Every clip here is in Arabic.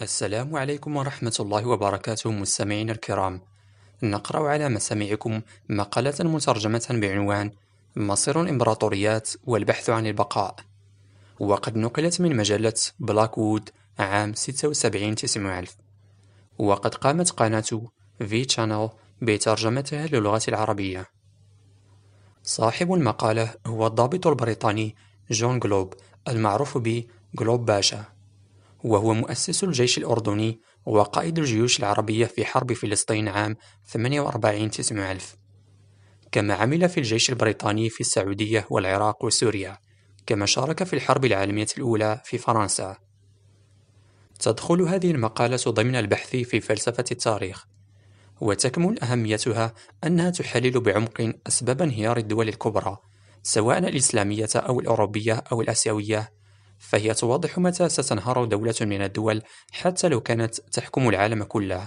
السلام عليكم ورحمة الله وبركاته مستمعينا الكرام. نقرأ على مسامعكم مقالة مترجمة بعنوان مصير الإمبراطوريات والبحث عن البقاء، وقد نقلت من مجلة بلاكوود عام 76 900. وقد قامت قناة في تشانل بترجمتها للغة العربية. صاحب المقالة هو الضابط البريطاني جون جلوب، المعروف ب جلوب باشا، وهو مؤسس الجيش الأردني وقائد الجيوش العربية في حرب فلسطين عام 48 900. كما عمل في الجيش البريطاني في السعودية والعراق وسوريا، كما شارك في الحرب العالمية الأولى في فرنسا. تدخل هذه المقالة ضمن البحث في فلسفة التاريخ، وتكمن أهميتها أنها تحلل بعمق أسباب انهيار الدول الكبرى، سواء الإسلامية أو الأوروبية أو الآسيوية. فهي توضح متى ستنهار دولة من الدول حتى لو كانت تحكم العالم كله.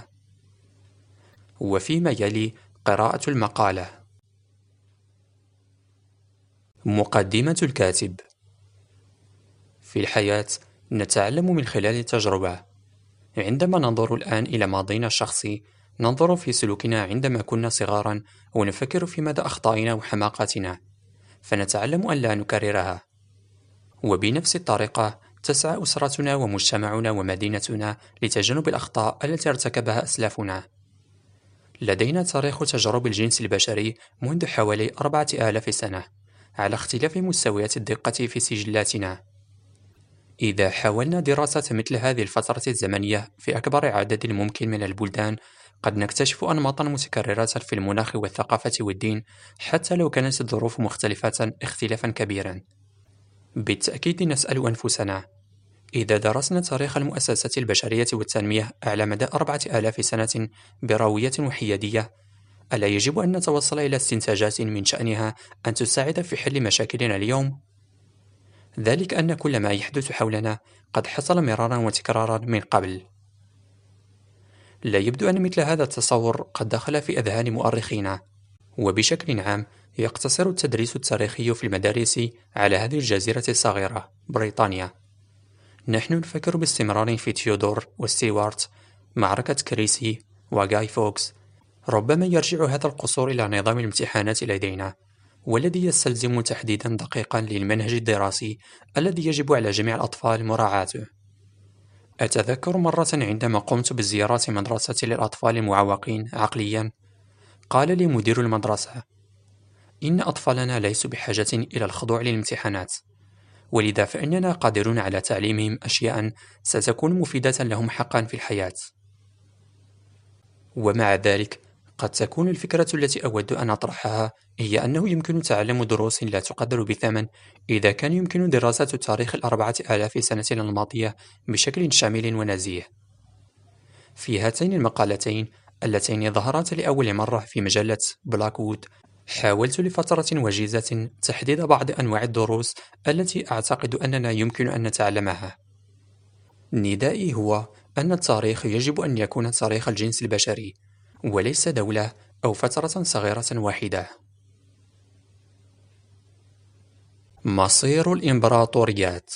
وفيما يلي قراءة المقالة. مقدمة الكاتب: في الحياة نتعلم من خلال التجربة. عندما ننظر الآن إلى ماضينا الشخصي، ننظر في سلوكنا عندما كنا صغارا ونفكر في مدى أخطائنا وحماقاتنا، فنتعلم أن لا نكررها. وبنفس الطريقة تسعى أسرتنا ومجتمعنا ومدينتنا لتجنب الأخطاء التي ارتكبها أسلافنا. لدينا تاريخ تجارب الجنس البشري منذ حوالي 4000 سنة، على اختلاف مستويات الدقة في سجلاتنا. إذا حاولنا دراسة مثل هذه الفترة الزمنية في أكبر عدد ممكن من البلدان، قد نكتشف أنماطا متكررة في المناخ والثقافة والدين، حتى لو كانت الظروف مختلفة اختلافا كبيرا. بالتأكيد نسأل أنفسنا: إذا درسنا تاريخ المؤسسات البشرية والتنمية على مدى 4000 سنة بروية وحيادية، ألا يجب أن نتوصل إلى استنتاجات من شأنها أن تساعد في حل مشاكلنا اليوم؟ ذلك أن كل ما يحدث حولنا قد حصل مرارا وتكرارا من قبل. لا يبدو أن مثل هذا التصور قد دخل في أذهان مؤرخينا، وبشكل عام يقتصر التدريس التاريخي في المدارس على هذه الجزيرة الصغيرة بريطانيا. نحن نفكر باستمرار في تيودور وستيوارت، معركة كريسي وغاي فوكس. ربما يرجع هذا القصور إلى نظام الامتحانات لدينا، والذي يستلزم تحديدا دقيقا للمنهج الدراسي الذي يجب على جميع الأطفال مراعاته. أتذكر مرة عندما قمت بزيارة مدرسة للأطفال المعوقين عقليا، قال لي مدير المدرسة: إن أطفالنا ليسوا بحاجة إلى الخضوع للامتحانات، ولذا فإننا قادرون على تعليمهم أشياء ستكون مفيدة لهم حقا في الحياة. ومع ذلك قد تكون الفكرة التي أود أن أطرحها هي أنه يمكن تعلم دروس لا تقدر بثمن إذا كان يمكن دراسة تاريخ 4000 سنة الماضية بشكل شامل ونزيه. في هاتين المقالتين اللتين ظهرتا لأول مرة في مجلة بلاكوود، حاولت لفترة وجيزة تحديد بعض أنواع الدروس التي أعتقد أننا يمكن أن نتعلمها. ندائي هو أن التاريخ يجب أن يكون تاريخ الجنس البشري، وليس دولة أو فترة صغيرة واحدة. مصير الإمبراطوريات.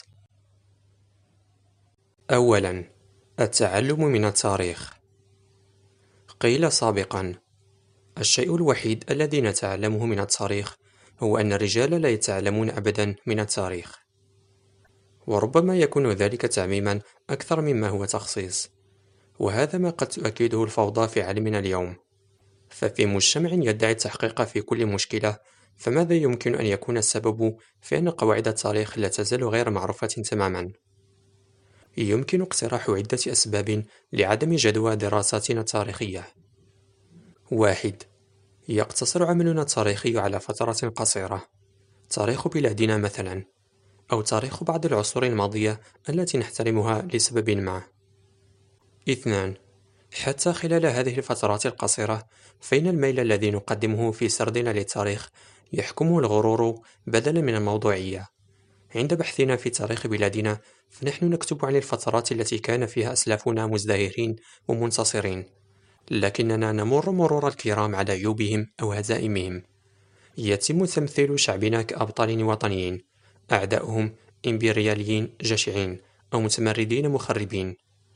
أولاً، التعلم من التاريخ. قيل سابقاً: الشيء الوحيد الذي نتعلمه من التاريخ هو أن الرجال لا يتعلمون أبداً من التاريخ. وربما يكون ذلك تعميماً أكثر مما هو تخصيص، وهذا ما قد تؤكده الفوضى في عالمنا اليوم. ففي مجتمع يدعي التحقيق في كل مشكلة، فماذا يمكن أن يكون السبب في أن قواعد التاريخ لا تزال غير معروفة تماماً؟ يمكن اقتراح عدة أسباب لعدم جدوى دراساتنا التاريخية. 1. يقتصر عملنا التاريخي على فترة قصيرة، تاريخ بلادنا مثلا، أو تاريخ بعض العصور الماضية التي نحترمها لسبب ما. 2. حتى خلال هذه الفترات القصيرة، فإن الميل الذي نقدمه في سردنا للتاريخ يحكمه الغرور بدلا من الموضوعية. عند بحثنا في تاريخ بلادنا، فنحن نكتب عن الفترات التي كان فيها أسلافنا مزدهرين ومنتصرين، لكننا نمر مرور الكرام على عيوبهم أو هزائمهم. يتم تمثيل شعبنا كأبطال وطنيين، أعداؤهم إمبرياليين جشعين أو متمردين مخربين.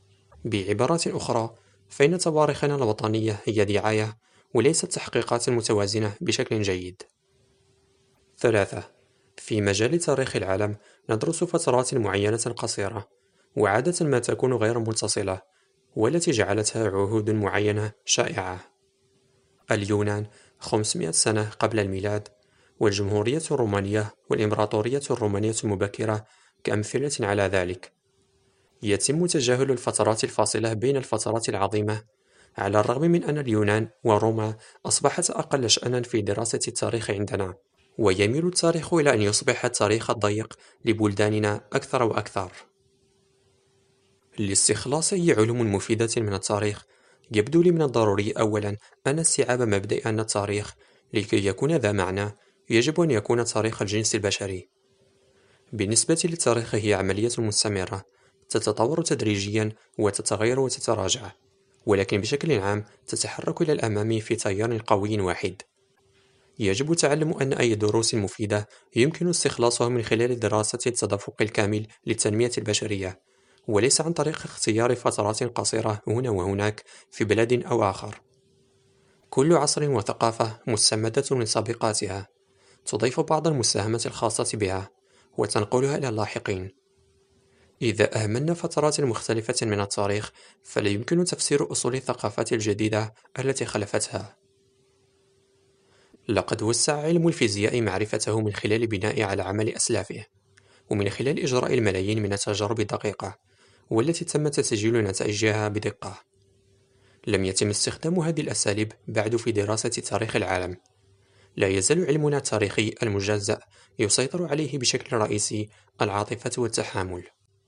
بعبارة أخرى، فإن تواريخنا الوطنية هي دعاية وليست تحقيقات متوازنة بشكل جيد. 3. في مجال تاريخ العالم ندرس فترات معينة قصيرة، وعادة ما تكون غير متصلة، والتي جعلتها عهود معينة شائعة. اليونان 500 سنة قبل الميلاد، والجمهورية الرومانية والإمبراطورية الرومانية المبكرة كأمثلة على ذلك. يتم تجاهل الفترات الفاصلة بين الفترات العظيمة، على الرغم من أن اليونان وروما أصبحت أقل شأنًا في دراسة التاريخ عندنا، ويميل التاريخ إلى أن يصبح التاريخ الضيق لبلداننا أكثر وأكثر. لاستخلاص أي علوم مفيدة من التاريخ، يبدو لي من الضروري أولاً أن استيعاب مبدأ أن التاريخ، لكي يكون ذا معنى، يجب أن يكون تاريخ الجنس البشري. بالنسبة للتاريخ، هي عملية مستمرة، تتطور تدريجياً وتتغير وتتراجع، ولكن بشكل عام تتحرك إلى الأمام في تيار قوي واحد. يجب تعلم أن أي دروس مفيدة يمكن استخلاصها من خلال دراسة التدفق الكامل للتنمية البشرية، وليس عن طريق اختيار فترات قصيرة هنا وهناك في بلد أو آخر. كل عصر وثقافة مستمدة من سابقاتها، تضيف بعض المساهمات الخاصة بها وتنقلها إلى اللاحقين. إذا أهملنا فترات مختلفة من التاريخ، فلا يمكن تفسير أصول الثقافات الجديدة التي خلفتها. لقد وسع علم الفيزياء معرفته من خلال البناء على عمل أسلافه، ومن خلال إجراء الملايين من التجارب الدقيقة والتي تم تسجيل نتائجها بدقة. لم يتم استخدام هذه الأساليب بعد في دراسة تاريخ العالم. لا يزال علمنا التاريخي المجزأ يسيطر عليه بشكل رئيسي العاطفة والتحامل.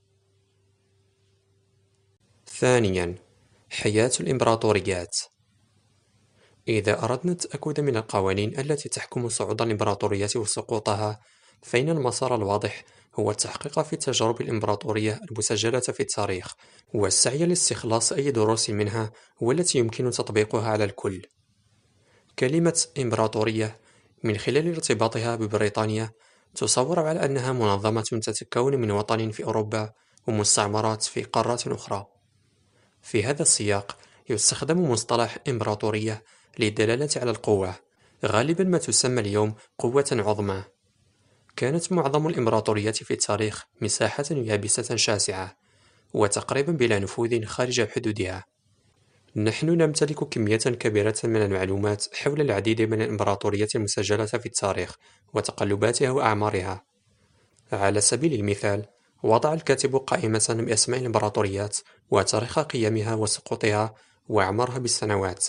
ثانياً، حياة الإمبراطوريات. إذا أردنا التأكد من القوانين التي تحكم صعود الإمبراطوريات وسقوطها، فإن المسار الواضح هو التحقيق في تجارب الإمبراطورية المسجلة في التاريخ، والسعي لاستخلاص أي دروس منها والتي يمكن تطبيقها على الكل. كلمة إمبراطورية، من خلال ارتباطها ببريطانيا، تصور على أنها منظمة تتكون من وطن في أوروبا ومستعمرات في قارات أخرى. في هذا السياق، يستخدم مصطلح إمبراطورية للدلالة على القوة، غالبا ما تسمى اليوم قوة عظمى. كانت معظم الإمبراطوريات في التاريخ مساحة يابسة شاسعة، وتقريبا بلا نفوذ خارج حدودها. نحن نمتلك كمية كبيرة من المعلومات حول العديد من الإمبراطوريات المسجلة في التاريخ وتقلباتها وأعمارها. على سبيل المثال، وضع الكاتب قائمة بأسماء الإمبراطوريات وتاريخ قيامها وسقوطها وأعمارها بالسنوات.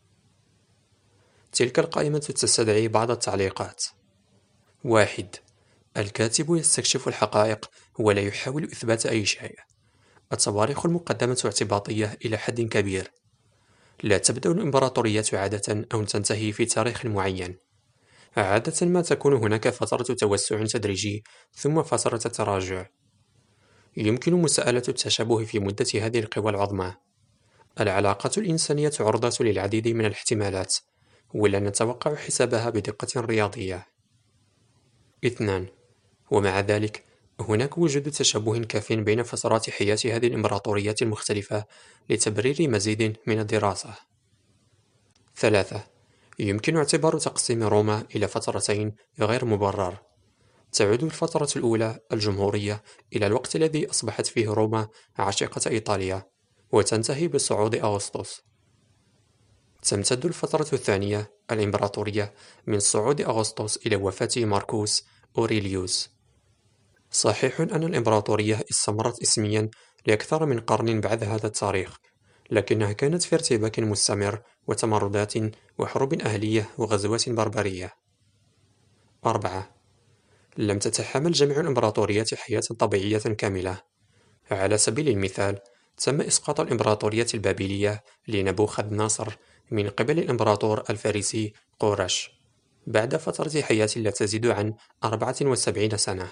تلك القائمة تستدعي بعض التعليقات. 1. الكاتب يستكشف الحقائق ولا يحاول إثبات أي شيء. التواريخ المقدمة اعتباطية إلى حد كبير. لا تبدأ الإمبراطوريات عادة أو تنتهي في تاريخ معين. عادة ما تكون هناك فترة توسع تدريجي ثم فترة تراجع. يمكن مساءلة التشابه في مدة هذه القوى العظمى. العلاقة الإنسانية عرضة للعديد من الاحتمالات، ولا نتوقع حسابها بدقة رياضية. 2. ومع ذلك، هناك وجود تشابه كاف بين فترات حياة هذه الإمبراطوريات المختلفة لتبرير مزيد من الدراسة. 3. يمكن اعتبار تقسيم روما إلى فترتين غير مبرر. تعود الفترة الأولى الجمهورية إلى الوقت الذي أصبحت فيه روما عشيقة إيطاليا، وتنتهي بصعود أغسطس. تمتد الفترة الثانية الإمبراطورية من صعود أغسطس إلى وفاة ماركوس أوريليوس. صحيح أن الإمبراطورية استمرت اسميا لأكثر من قرن بعد هذا التاريخ، لكنها كانت في ارتباك مستمر وتمردات وحروب أهلية وغزوات بربرية. 4. لم تتحمل جميع الإمبراطوريات حياة طبيعية كاملة. على سبيل المثال، تم إسقاط الإمبراطورية البابلية لنبوخذ نصر من قبل الإمبراطور الفارسي قورش بعد فترة حياة لا تزيد عن 74 سنة.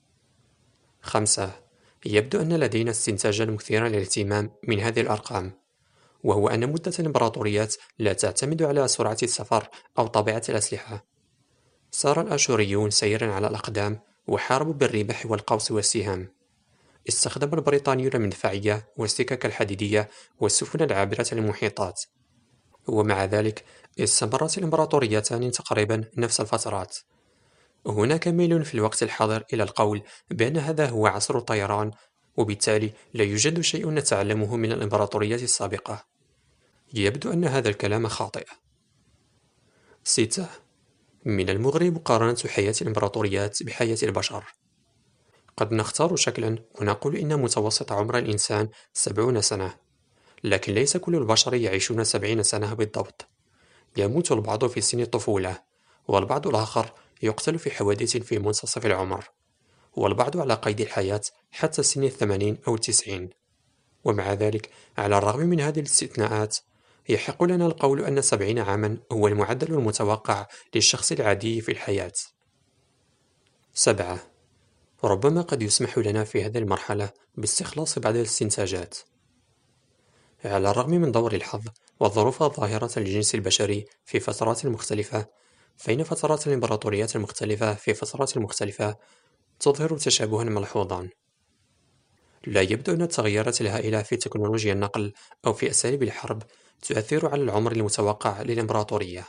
5. يبدو أن لدينا استنتاجا مثيرا للاهتمام من هذه الأرقام، وهو أن مدة الإمبراطوريات لا تعتمد على سرعة السفر أو طبيعة الأسلحة. سار الآشوريون سيرا على الأقدام وحاربوا بالرماح والقوس والسهام. استخدم البريطانيون المدفعية والسكك الحديدية والسفن العابرة للمحيطات، ومع ذلك استمرت الإمبراطوريتان تقريبا نفس الفترات. هناك ميل في الوقت الحاضر إلى القول بأن هذا هو عصر الطيران، وبالتالي لا يوجد شيء نتعلمه من الإمبراطوريات السابقة. يبدو أن هذا الكلام خاطئ. 6. من المغري مقارنة حياة الإمبراطوريات بحياة البشر. قد نختار شكلا ونقول إن متوسط عمر الإنسان 70 سنة، لكن ليس كل البشر يعيشون 70 سنة بالضبط. يموت البعض في سن الطفولة، والبعض الآخر يقتل في حوادث في منتصف العمر، والبعض على قيد الحياة حتى سن 80 أو 90. ومع ذلك، على الرغم من هذه الاستثناءات، يحق لنا القول أن 70 عاما هو المعدل المتوقع للشخص العادي في الحياة. 7. ربما قد يسمح لنا في هذه المرحلة باستخلاص بعض الاستنتاجات. على الرغم من دور الحظ والظروف الظاهرة للجنس البشري في فترات مختلفة، فإن فترات الإمبراطوريات المختلفة في فترات مختلفة تظهر تشابها ملحوظا. لا يبدو أن التغيرات الهائلة في تكنولوجيا النقل أو في أساليب الحرب تؤثر على العمر المتوقع للإمبراطورية.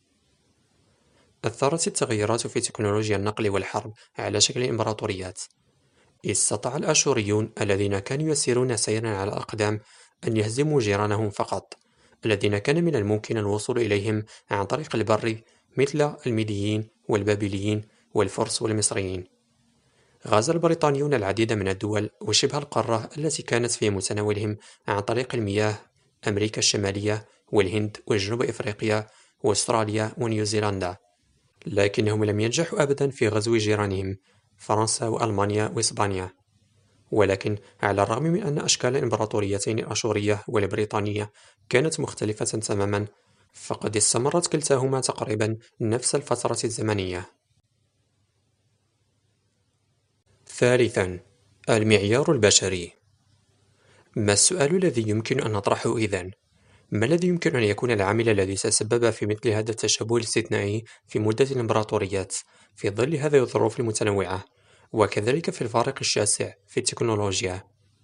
أثرت التغيرات في تكنولوجيا النقل والحرب على شكل الإمبراطوريات. استطاع الآشوريون الذين كانوا يسيرون سيرا على الأقدام أن يهزموا جيرانهم فقط، الذين كان من الممكن الوصول إليهم عن طريق البر، مثل الميديين والبابليين والفرس والمصريين. غزا البريطانيون العديد من الدول وشبه القارة التي كانت في متناولهم عن طريق المياه، أمريكا الشمالية والهند وجنوب إفريقيا وأستراليا ونيوزيلندا، لكنهم لم ينجحوا أبدا في غزو جيرانهم فرنسا وألمانيا وإسبانيا. ولكن على الرغم من أن أشكال الإمبراطوريتين الأشورية والبريطانية كانت مختلفة تماما، فقد استمرت كلتاهما تقريبا نفس الفترة الزمنية. ثالثا، المعيار البشري. ما السؤال الذي يمكن أن نطرحه إذن؟ ما الذي يمكن أن يكون العامل الذي تسبب في مثل هذا التشابه الاستثنائي في مدة الإمبراطوريات في ظل هذه الظروف المتنوعة، وكذلك في الفارق الشاسع في التكنولوجيا؟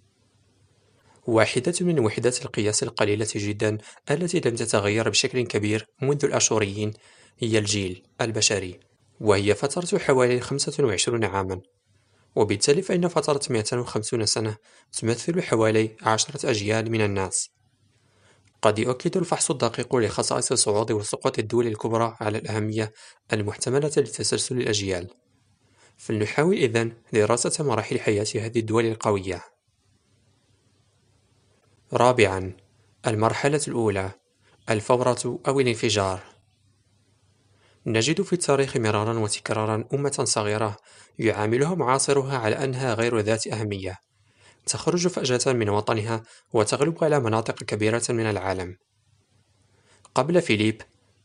واحدة من وحدات القياس القليلة جدا التي لم تتغير بشكل كبير منذ الآشوريين هي الجيل البشري، وهي فترة حوالي 25 عاما، وبالتالي فإن فترة 250 سنة تمثل حوالي 10 أجيال من الناس. قد يؤكد الفحص الدقيق لخصائص صعود وسقوط الدول الكبرى على الأهمية المحتملة لتسلسل الأجيال. فلنحاول إذن دراسة مراحل حياة هذه الدول القوية. رابعا، المرحلة الأولى، الفورة أو الانفجار. نجد في التاريخ مرارا وتكرارا أمة صغيرة يعاملها معاصرها على أنها غير ذات أهمية، تخرج فجأة من وطنها وتغلب على مناطق كبيرة من العالم. قبل فيليب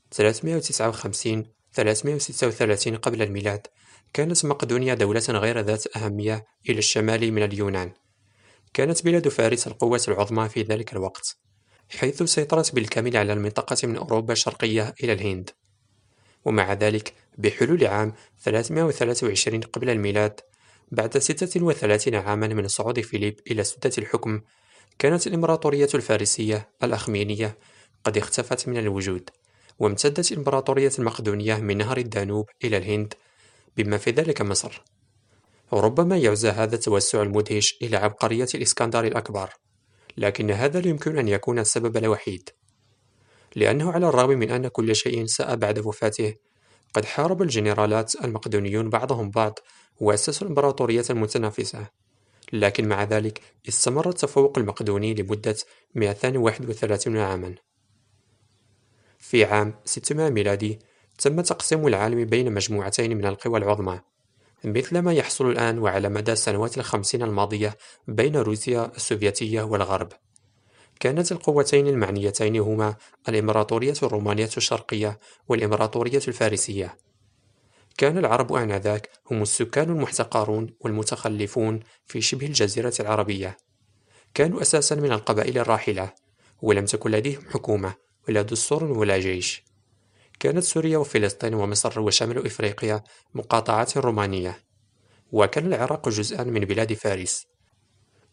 359-336 قبل الميلاد، كانت مقدونيا دولة غير ذات أهمية إلى الشمال من اليونان. كانت بلاد فارس القوة العظمى في ذلك الوقت، حيث سيطرت بالكامل على المنطقة من أوروبا الشرقية إلى الهند. ومع ذلك، بحلول عام 323 قبل الميلاد، بعد 36 عاما من صعود فيليب إلى سدة الحكم، كانت الإمبراطورية الفارسية الأخمينية قد اختفت من الوجود، وامتدت الإمبراطورية المقدونية من نهر الدانوب إلى الهند، بما في ذلك مصر. ربما يعزى هذا التوسع المدهش إلى عبقرية الإسكندر الأكبر، لكن هذا لا يمكن أن يكون السبب الوحيد، لأنه على الرغم من أن كل شيء ساء بعد وفاته، قد حارب الجنرالات المقدونيون بعضهم بعض وأسسوا الإمبراطورية المتنافسة. لكن مع ذلك استمر التفوق المقدوني لمدة 231 عاما. في عام 600 ميلادي تم تقسيم العالم بين مجموعتين من القوى العظمى، مثل ما يحصل الآن وعلى مدى السنوات 50 الماضية بين روسيا السوفيتية والغرب. كانت القوتين المعنيتين هما الإمبراطورية الرومانية الشرقية والإمبراطورية الفارسية. كان العرب آنذاك هم السكان المحتقرون والمتخلفون في شبه الجزيرة العربية. كانوا أساسا من القبائل الراحلة، ولم تكن لديهم حكومة ولا دستور ولا جيش. كانت سوريا وفلسطين ومصر وشمال إفريقيا مقاطعات رومانية، وكان العراق جزءا من بلاد فارس.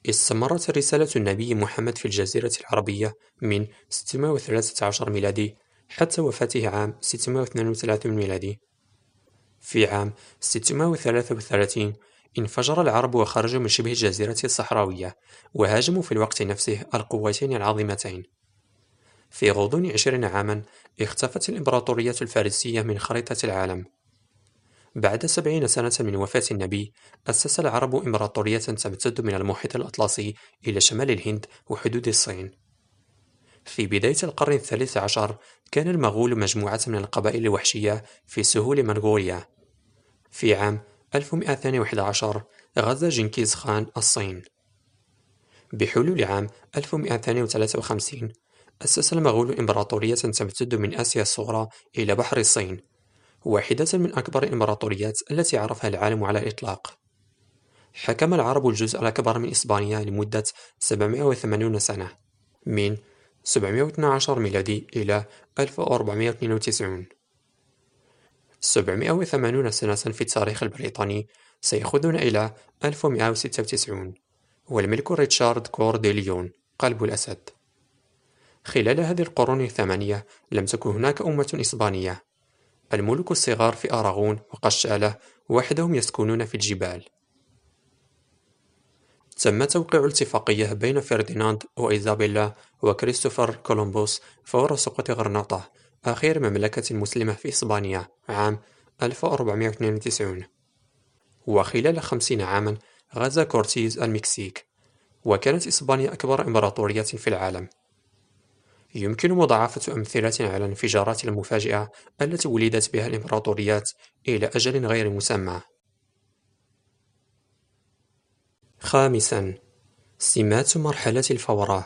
استمرت رسالة النبي محمد في الجزيرة العربية من 613 ميلادي حتى وفاته عام 632 ميلادي. في عام 633 انفجر العرب وخرجوا من شبه الجزيرة الصحراوية وهاجموا في الوقت نفسه القوتين العظيمتين. في غضون 20 عاما اختفت الإمبراطورية الفارسية من خريطة العالم. بعد 70 سنة من وفاة النبي أسس العرب إمبراطورية تمتد من المحيط الأطلسي إلى شمال الهند وحدود الصين. في بداية القرن الثالث عشر كان المغول مجموعة من القبائل الوحشية في سهول منغوليا. في عام 1211 غزا جنكيز خان الصين. بحلول عام 1253 أسس المغول إمبراطورية تمتد من آسيا الصغرى إلى بحر الصين، واحدة من أكبر الإمبراطوريات التي عرفها العالم على الإطلاق. حكم العرب الجزء الأكبر من إسبانيا لمدة 780 سنة، من 712 ميلادي إلى 1492. 780 سنة في التاريخ البريطاني سيأخذون إلى 1196، والملك ريتشارد كور دي ليون قلب الأسد. خلال هذه القرون الثمانية لم تكن هناك أمة إسبانية. الملوك الصغار في أراغون وقشالة وحدهم يسكنون في الجبال. تم توقيع الاتفاقية بين فرديناند وإيزابيلا وكريستوفر كولومبوس فور سقوط غرناطة آخر مملكة مسلمة في إسبانيا عام 1492. وخلال 50 عاما غزا كورتيز المكسيك، وكانت إسبانيا أكبر إمبراطورية في العالم. يمكن مضاعفة أمثلة على الانفجارات المفاجئة التي ولدت بها الإمبراطوريات إلى أجل غير مسمى. خامساً، سمات مرحلة الفوراء.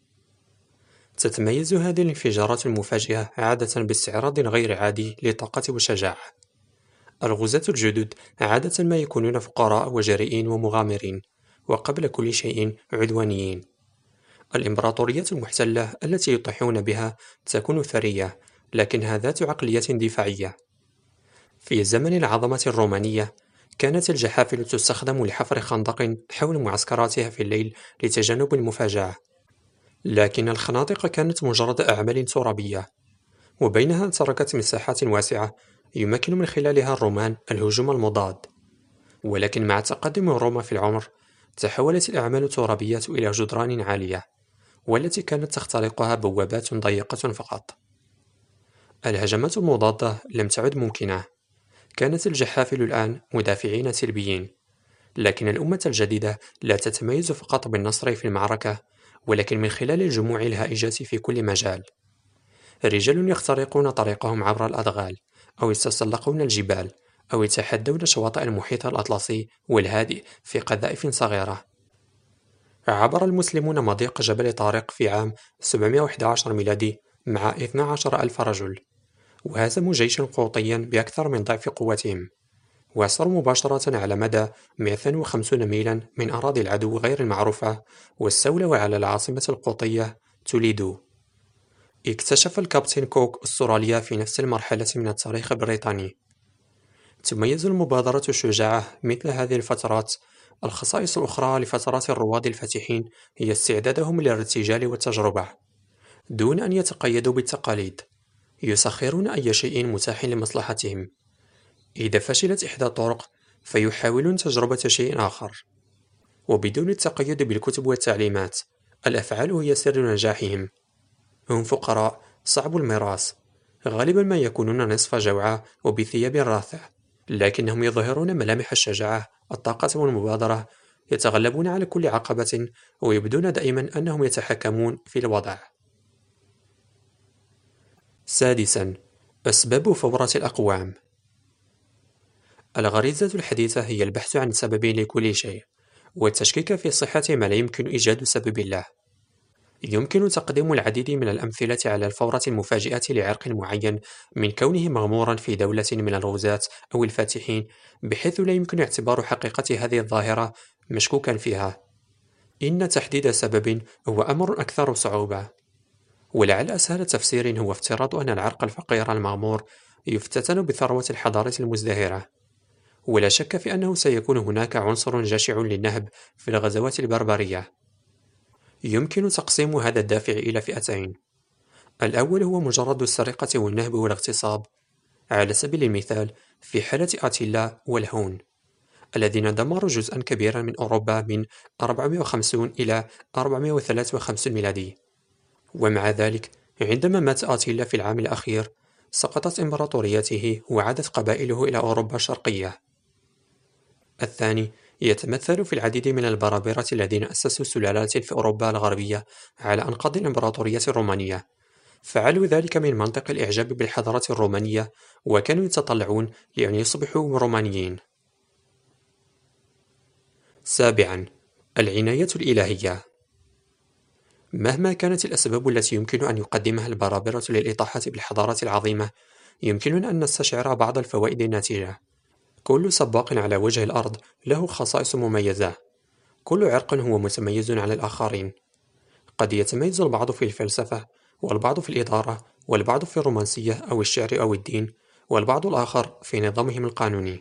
تتميز هذه الانفجارات المفاجئة عادة باستعراض غير عادي للطاقة والشجاعة. الغزاة الجدد عادة ما يكونون فقراء وجريئين ومغامرين، وقبل كل شيء عدوانيين. الإمبراطوريات المحتلة التي يطيحون بها تكون ثرية، لكنها ذات عقلية دفاعية. في زمن العظمة الرومانية كانت الجحافل تستخدم لحفر خندق حول معسكراتها في الليل لتجنب المفاجأة، لكن الخنادق كانت مجرد أعمال ترابية، وبينها تركت مساحات واسعة يمكن من خلالها الرومان الهجوم المضاد. ولكن مع تقدم روما في العمر تحولت الأعمال الترابية إلى جدران عالية، والتي كانت تخترقها بوابات ضيقة فقط. الهجمات المضادة لم تعد ممكنة. كانت الجحافل الآن مدافعين سلبيين، لكن الأمة الجديدة لا تتميز فقط بالنصر في المعركة، ولكن من خلال الجموع الهائجة في كل مجال. رجال يخترقون طريقهم عبر الأدغال، أو يتسلقون الجبال، أو يتحدون شواطئ المحيط الأطلسي والهادئ في قذائف صغيرة. عبر المسلمون مضيق جبل طارق في عام 711 ميلادي مع 12 ألف رجل، وهزموا جيشا قوطيا بأكثر من ضعف قوتهم، وأسروا مباشرة على مدى 250 ميلا من أراضي العدو غير المعروفة، واستولوا على العاصمة القوطية توليدو. اكتشف الكابتن كوك أستراليا في نفس المرحلة من التاريخ البريطاني. تميز المبادرة الشجاعة مثل هذه الفترات. الخصائص الأخرى لفترات الرواد الفاتحين هي استعدادهم للارتجال والتجربة دون أن يتقيدوا بالتقاليد. يسخرون أي شيء متاح لمصلحتهم. إذا فشلت إحدى الطرق فيحاولون تجربة شيء آخر، وبدون التقيد بالكتب والتعليمات. الأفعال هي سر نجاحهم. هم فقراء صعب المراس، غالبا ما يكونون نصف جوعى وبثياب راثة، لكنهم يظهرون ملامح الشجاعة، الطاقة والمبادرة. يتغلبون على كل عقبة، ويبدون دائما أنهم يتحكمون في الوضع. سادسا، أسباب فورة الأقوام. الغريزة الحديثة هي البحث عن سبب لكل شيء، والتشكيك في صحة ما لا يمكن إيجاد سبب له. يمكن تقديم العديد من الأمثلة على الفورة المفاجئة لعرق معين، من كونه مغمورا في دولة من الغزاة أو الفاتحين، بحيث لا يمكن اعتبار حقيقة هذه الظاهرة مشكوكا فيها. إن تحديد سبب هو أمر أكثر صعوبة، ولعل أسهل تفسير هو افتراض أن العرق الفقير المغمور يفتتن بثروة الحضارة المزدهرة، ولا شك في أنه سيكون هناك عنصر جشع للنهب في الغزوات البربرية. يمكن تقسيم هذا الدافع إلى فئتين. الأول هو مجرد السرقة والنهب والاغتصاب، على سبيل المثال في حالة أتيلا والهون الذين دمروا جزءا كبيرا من أوروبا من 450 إلى 453 ميلادي. ومع ذلك عندما مات آتيلا في العام الأخير سقطت إمبراطوريته وعادت قبائله إلى أوروبا الشرقية. الثاني يتمثل في العديد من البرابرة الذين أسسوا سلالات في أوروبا الغربية على أنقاض الإمبراطورية الرومانية، فعلوا ذلك من منطق الإعجاب بالحضارة الرومانية وكانوا يتطلعون لأن يصبحوا رومانيين. سابعا، العناية الإلهية. مهما كانت الأسباب التي يمكن أن يقدمها البرابرة للإطاحة بالحضارة العظيمة، يمكننا أن نستشعر بعض الفوائد الناتجة. كل سباق على وجه الأرض له خصائص مميزة. كل عرق هو متميز عن الآخرين. قد يتميز البعض في الفلسفة، والبعض في الإدارة، والبعض في الرومانسية أو الشعر أو الدين، والبعض الآخر في نظامهم القانوني.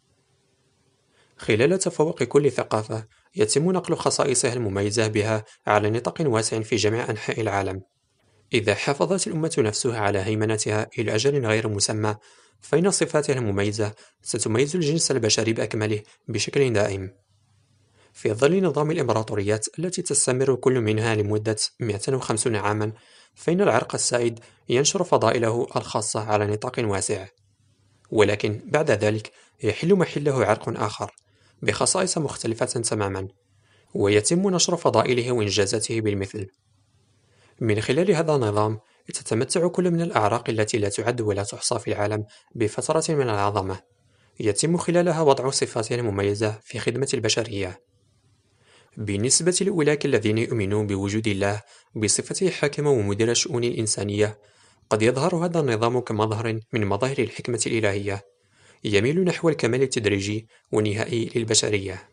خلال تفوق كل ثقافة يتم نقل خصائصها المميزة بها على نطاق واسع في جميع أنحاء العالم. إذا حافظت الأمة نفسها على هيمنتها إلى أجل غير مسمى، فإن صفاتها المميزة ستميز الجنس البشري بأكمله بشكل دائم. في ظل نظام الإمبراطوريات التي تستمر كل منها لمدة 250 عاما، فإن العرق السائد ينشر فضائله الخاصة على نطاق واسع. ولكن بعد ذلك يحل محله عرق آخر بخصائص مختلفة تماما، ويتم نشر فضائله وإنجازاته بالمثل. من خلال هذا النظام تتمتع كل من الأعراق التي لا تعد ولا تحصى في العالم بفترة من العظمة، يتم خلالها وضع صفاتها المميزة في خدمة البشرية. بالنسبة لأولئك الذين يؤمنون بوجود الله بصفته حاكم ومدير الشؤون الإنسانية، قد يظهر هذا النظام كمظهر من مظاهر الحكمة الإلهية، يميل نحو الكمال التدريجي والنهائي للبشرية.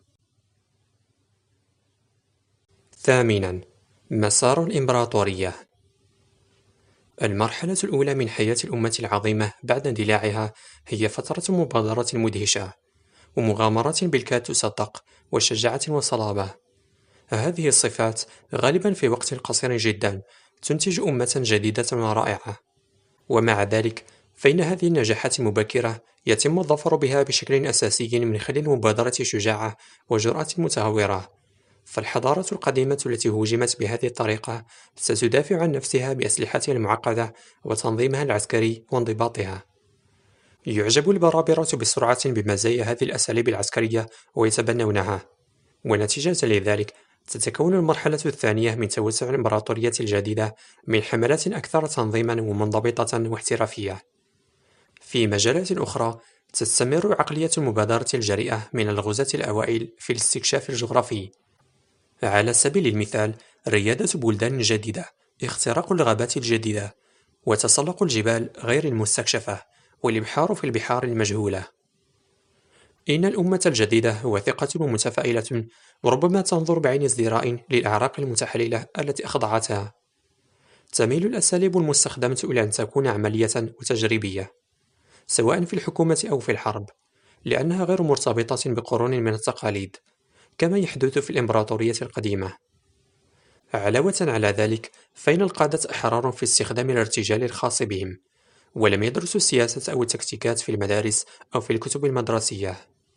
ثامناً، مسار الإمبراطورية. المرحلة الأولى من حياة الأمة العظيمة بعد اندلاعها هي فترة مبادرة مدهشة، ومغامرات بالكاد تصدق، وشجاعة وصلابة. هذه الصفات غالبا في وقت قصير جدا تنتج أمة جديدة ورائعة. ومع ذلك فإن هذه النجاحات المبكرة يتم الظفر بها بشكل أساسي من خلال مبادرة شجاعة وجرأة متهورة. فالحضارة القديمة التي هوجمت بهذه الطريقة ستدافع عن نفسها بأسلحتها المعقدة وتنظيمها العسكري وانضباطها. يعجب البرابرة بسرعة بمزايا هذه الأساليب العسكرية ويتبنونها، ونتيجة لذلك تتكون المرحلة الثانية من توسع الإمبراطورية الجديدة من حملات أكثر تنظيما ومنضبطة واحترافية. في مجالات أخرى تستمر عقلية المبادرة الجريئة من الغزاة الأوائل في الاستكشاف الجغرافي. على سبيل المثال ريادة بلدان جديدة، اختراق الغابات الجديدة، وتسلق الجبال غير المستكشفة، والإبحار في البحار المجهولة. إن الأمة الجديدة واثقة ومتفائلة، وربما تنظر بعين ازدراء للأعراق المتحللة التي أخضعتها. تميل الأساليب المستخدمة إلى أن تكون عملية وتجريبية، سواء في الحكومة أو في الحرب، لأنها غير مرتبطة بقرون من التقاليد كما يحدث في الإمبراطورية القديمة. علاوة على ذلك فإن القادة أحرار في استخدام الارتجال الخاص بهم، ولم يدرسوا السياسة أو التكتيكات في المدارس أو في الكتب المدرسية.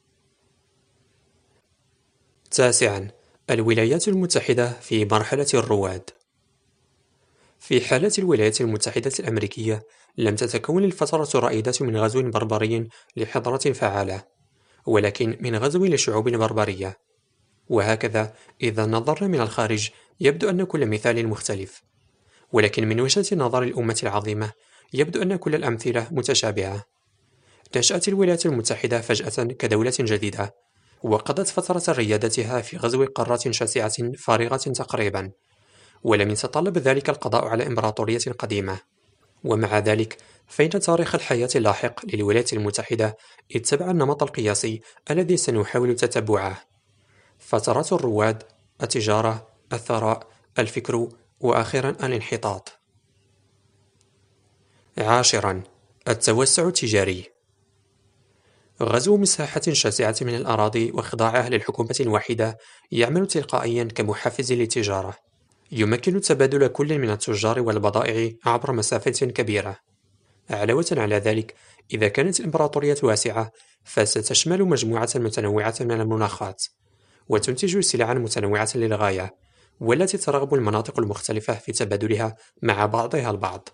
تاسعاً، الولايات المتحدة في مرحلة الرواد. في حالة الولايات المتحدة الأمريكية لم تتكون الفترة الرائدة من غزو بربري لحضارة فعالة، ولكن من غزو لشعوب بربرية. وهكذا إذا نظرنا من الخارج يبدو أن كل مثال مختلف، ولكن من وجهة نظر الأمة العظيمة يبدو أن كل الأمثلة متشابهة. نشأت الولايات المتحدة فجأة كدولة جديدة، وقضت فترة ريادتها في غزو قارات شاسعة فارغة تقريبا، ولم يتطلب ذلك القضاء على إمبراطورية قديمة. ومع ذلك فإن تاريخ الحياة اللاحق للولايات المتحدة اتبع النمط القياسي الذي سنحاول تتبعه: فترات الرواد، التجارة، الثراء، الفكر، وأخيرا الانحطاط. عاشرا، التوسع التجاري. غزو مساحة شاسعة من الأراضي وخضاعها للحكومة الواحدة يعمل تلقائيا كمحفز للتجارة. يمكن تبادل كل من التجار والبضائع عبر مسافة كبيرة. علاوة على ذلك، إذا كانت الإمبراطورية واسعة، فستشمل مجموعة متنوعة من المناخات، وتنتج سلعا متنوعة للغاية، والتي ترغب المناطق المختلفة في تبادلها مع بعضها البعض.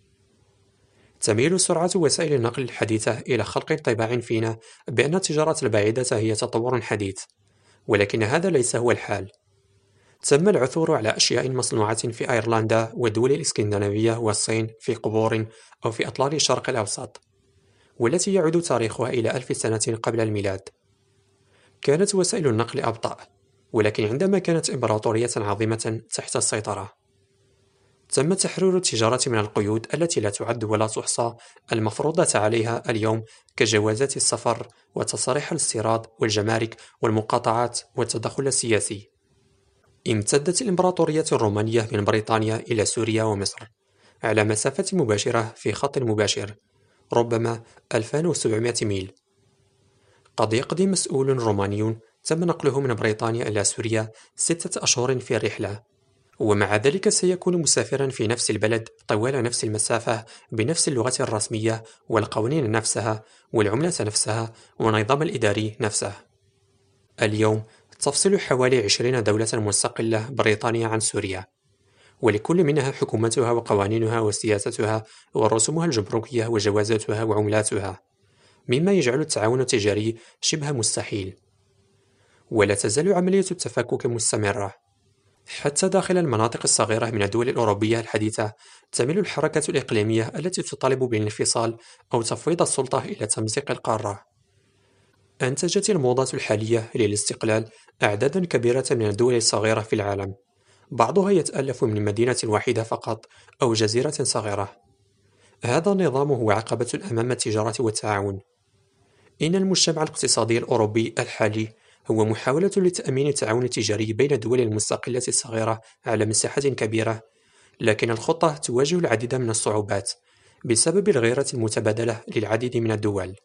تميل سرعة وسائل النقل الحديثة إلى خلق انطباع فينا بأن التجارة البعيدة هي تطور حديث، ولكن هذا ليس هو الحال. تم العثور على أشياء مصنوعة في أيرلندا والدول الإسكندنافية والصين في قبور أو في أطلال الشرق الأوسط، والتي يعود تاريخها إلى 1000 سنة قبل الميلاد. كانت وسائل النقل أبطأ، ولكن عندما كانت إمبراطورية عظيمة تحت السيطرة، تم تحرير التجارة من القيود التي لا تعد ولا تحصى المفروضة عليها اليوم، كجوازات السفر وتصاريح الاستيراد والجمارك والمقاطعات والتدخل السياسي. امتدت الإمبراطورية الرومانية من بريطانيا إلى سوريا ومصر على مسافة مباشرة في خط مباشر، ربما 2700 ميل. قد يقضي مسؤول روماني تم نقله من بريطانيا إلى سوريا 6 أشهر في الرحلة، ومع ذلك سيكون مسافرا في نفس البلد طوال نفس المسافة بنفس اللغة الرسمية والقوانين نفسها والعملة نفسها والنظام الإداري نفسه. اليوم تفصل حوالي 20 دولة مستقلة بريطانيا عن سوريا، ولكل منها حكومتها وقوانينها وسياستها ورسومها الجمركية وجوازاتها وعملاتها، مما يجعل التعاون التجاري شبه مستحيل. ولا تزال عملية التفكك مستمرة. حتى داخل المناطق الصغيرة من الدول الأوروبية الحديثة، تميل الحركة الإقليمية التي تطالب بالانفصال أو تفويض السلطة إلى تمزيق القارة. أنتجت الموضة الحالية للاستقلال أعدادا كبيرة من الدول الصغيرة في العالم، بعضها يتألف من مدينة واحدة فقط أو جزيرة صغيرة. هذا النظام هو عقبة أمام التجارة والتعاون. إن المجتمع الاقتصادي الأوروبي الحالي هو محاولة لتأمين التعاون التجاري بين الدول المستقلة الصغيرة على مساحة كبيرة، لكن الخطة تواجه العديد من الصعوبات بسبب الغيرة المتبادلة للعديد من الدول.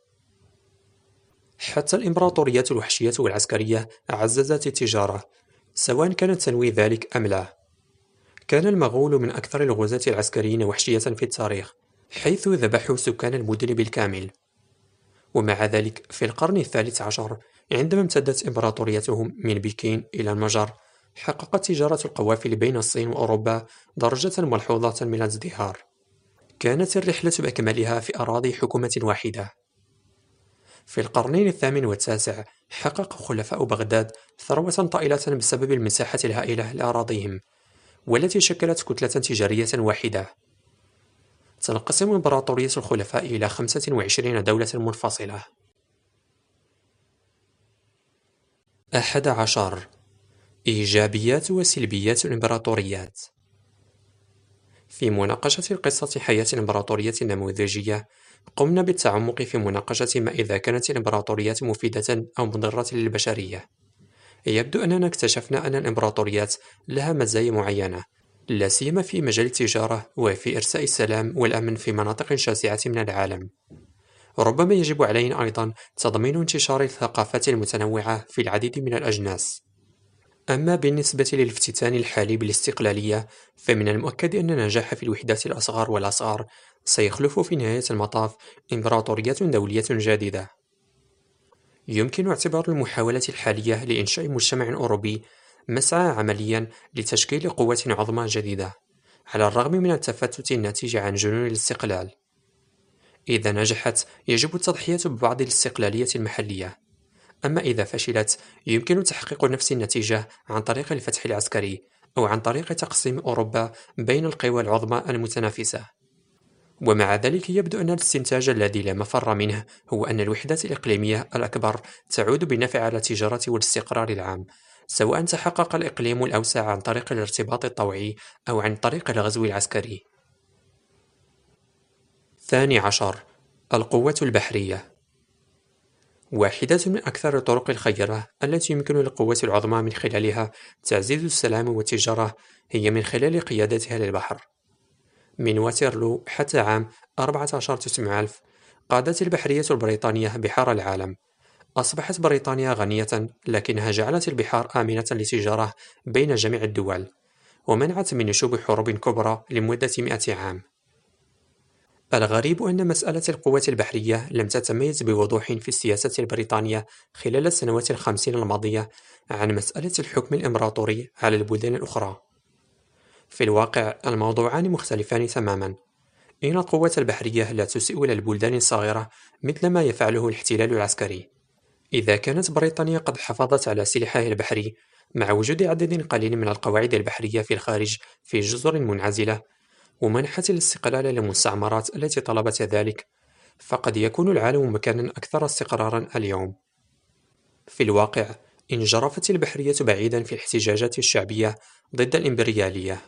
حتى الإمبراطوريات الوحشية والعسكرية عززت التجارة، سواء كانت تنوي ذلك أم لا. كان المغول من أكثر الغزاة العسكريين وحشية في التاريخ، حيث ذبحوا سكان المدن بالكامل. ومع ذلك في القرن الثالث عشر، عندما امتدت إمبراطوريتهم من بكين إلى المجر، حققت تجارة القوافل بين الصين وأوروبا درجة ملحوظة من الازدهار. كانت الرحلة بأكملها في أراضي حكومة واحدة. في القرنين الثامن والتاسع، حقق خلفاء بغداد ثروة طائلة بسبب المساحة الهائلة لأراضيهم، والتي شكلت كتلة تجارية واحدة. تنقسم إمبراطورية الخلفاء إلى 25 دولة منفصلة. 11. إيجابيات وسلبيات الإمبراطوريات. في مناقشة قصة حياة الإمبراطورية النموذجية، قمنا بالتعمق في مناقشة ما إذا كانت الإمبراطوريات مفيدة أو مضرة للبشرية. يبدو أننا اكتشفنا أن الإمبراطوريات لها مزايا معينة، لا سيما في مجال التجارة وفي إرساء السلام والأمن في مناطق شاسعة من العالم. ربما يجب علينا أيضا تضمين انتشار الثقافات المتنوعة في العديد من الأجناس. أما بالنسبة للافتتان الحالي بالاستقلالية، فمن المؤكد أن النجاح في الوحدات الأصغر والأصغر سيخلف في نهاية المطاف إمبراطورية دولية جديدة. يمكن اعتبار المحاولة الحالية لإنشاء مجتمع أوروبي مسعى عمليا لتشكيل قوة عظمى جديدة، على الرغم من التفتت الناتج عن جنون الاستقلال. إذا نجحت، يجب التضحية ببعض الاستقلالية المحلية، أما إذا فشلت، يمكن تحقيق نفس النتيجة عن طريق الفتح العسكري أو عن طريق تقسيم أوروبا بين القوى العظمى المتنافسة. ومع ذلك يبدو أن الاستنتاج الذي لا مفر منه هو أن الوحدات الإقليمية الأكبر تعود بالنفع على التجارة والاستقرار العام، سواء تحقق الإقليم الأوسع عن طريق الارتباط الطوعي أو عن طريق الغزو العسكري. 12. القوة البحرية. واحدة من أكثر الطرق الخيرة التي يمكن للقوة العظمى من خلالها تعزيز السلام والتجارة هي من خلال قيادتها للبحر. من واترلو حتى عام 14900، قادت البحرية البريطانية بحار العالم. أصبحت بريطانيا غنية، لكنها جعلت البحار آمنة للتجارة بين جميع الدول، ومنعت من نشوب حروب كبرى لمدة 100 عام. الغريب أن مسألة القوات البحرية لم تتميز بوضوح في السياسة البريطانية خلال السنوات ال50 الماضية عن مسألة الحكم الإمبراطوري على البلدان الأخرى. في الواقع الموضوعان مختلفان تماما. إن القوات البحرية لا تسيء إلى البلدان الصغيرة مثل ما يفعله الاحتلال العسكري. إذا كانت بريطانيا قد حافظت على سلاحها البحري مع وجود عدد قليل من القواعد البحرية في الخارج في جزر منعزلة، ومنحت الاستقلال للمستعمرات التي طلبت ذلك، فقد يكون العالم مكانا أكثر استقرارا اليوم. في الواقع انجرفت البحرية بعيدا في الاحتجاجات الشعبية ضد الإمبريالية.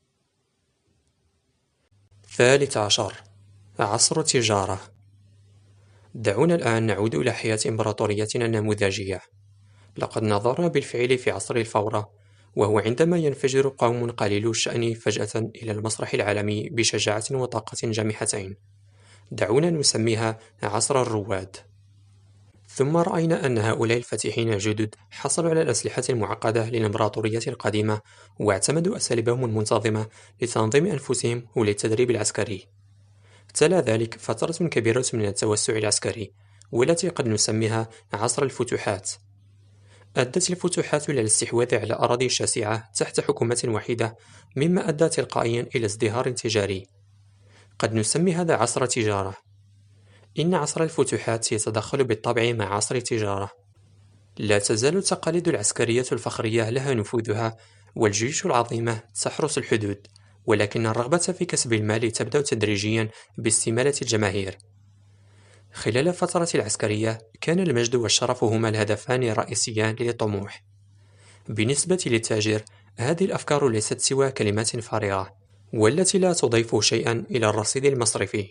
13. عصر التجارة. دعونا الآن نعود إلى حياة إمبراطوريتنا النموذجية. لقد نظرنا بالفعل في عصر الفورة، وهو عندما ينفجر قوم قليلو الشأن فجأة إلى المسرح العالمي بشجاعة وطاقة جامحتين. دعونا نسميها عصر الرواد. ثم رأينا أن هؤلاء الفاتحين الجدد حصلوا على الأسلحة المعقدة للإمبراطورية القديمة، واعتمدوا أساليبهم المنتظمة لتنظيم أنفسهم وللتدريب العسكري. تلا ذلك فترة كبيرة من التوسع العسكري، والتي قد نسميها عصر الفتوحات. أدت الفتوحات إلى الاستحواذ على أراضي شاسعة تحت حكومة واحدة، مما أدى تلقائيا إلى ازدهار تجاري. قد نسمي هذا عصر التجارة. إن عصر الفتوحات يتدخل بالطبع مع عصر التجارة. لا تزال التقاليد العسكرية الفخرية لها نفوذها، والجيوش العظيمة تحرس الحدود، ولكن الرغبة في كسب المال تبدأ تدريجيا باستمالة الجماهير. خلال الفترة العسكرية كان المجد والشرف هما الهدفان الرئيسيان للطموح. بالنسبة للتاجر، هذه الأفكار ليست سوى كلمات فارغة، والتي لا تضيف شيئا إلى الرصيد المصرفي.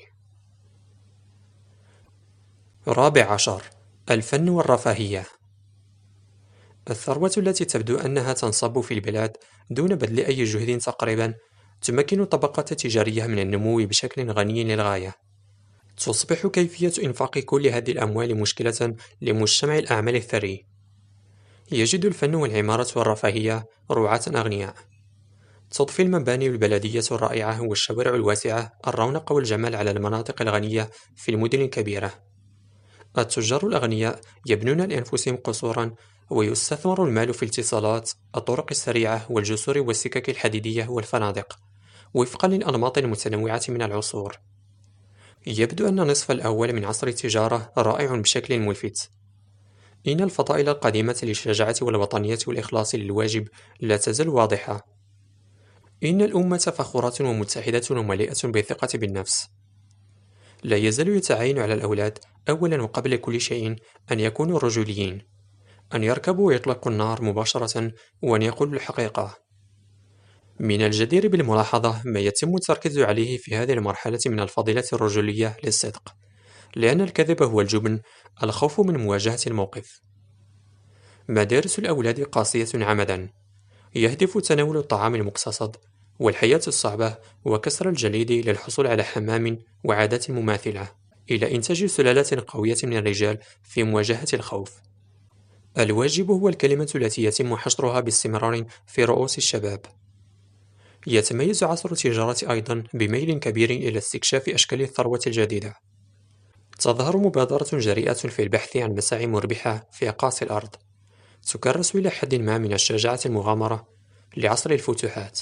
14. الفن والرفاهية. الثروة التي تبدو أنها تنصب في البلاد دون بذل أي جهد تقريبا تمكن الطبقات التجارية من النمو بشكل غني للغاية. تصبح كيفية إنفاق كل هذه الأموال مشكلة لمجتمع الأعمال الثري. يجد الفن والعمارة والرفاهية رعاة أغنياء. تضفي المباني البلدية الرائعة والشوارع الواسعة الرونق والجمال على المناطق الغنية في المدن الكبيرة. التجار الأغنياء يبنون لأنفسهم قصورا، ويستثمر المال في الاتصالات، الطرق السريعة والجسور والسكك الحديدية والفنادق، وفقا للأنماط المتنوعة من العصور. يبدو أن النصف الأول من عصر التجارة رائع بشكل ملفت. إن الفضائل القديمة للشجاعة والوطنية والإخلاص للواجب لا تزال واضحة. إن الأمة فخورة ومتحدة ومليئة بالثقة بالنفس. لا يزال يتعين على الأولاد أولا وقبل كل شيء أن يكونوا رجوليين، أن يركبوا ويطلقوا النار مباشرة، وأن يقولوا الحقيقة. من الجدير بالملاحظة ما يتم التركيز عليه في هذه المرحلة من الفضيلة الرجولية للصدق، لأن الكذب هو الجبن، الخوف من مواجهة الموقف. مدارس الأولاد قاسية عمدا، يهدف تناول الطعام المقتصد والحياة الصعبة وكسر الجليد للحصول على حمام وعادات مماثلة، إلى إنتاج سلالات قوية من الرجال في مواجهة الخوف. الواجب هو الكلمة التي يتم حشرها باستمرار في رؤوس الشباب. يتميز عصر التجارة أيضا بميل كبير إلى استكشاف أشكال الثروة الجديدة. تظهر مبادرة جريئة في البحث عن مساعي مربحة في أقاصي الأرض، تكرس إلى حد ما من الشجاعة المغامرة لعصر الفتوحات.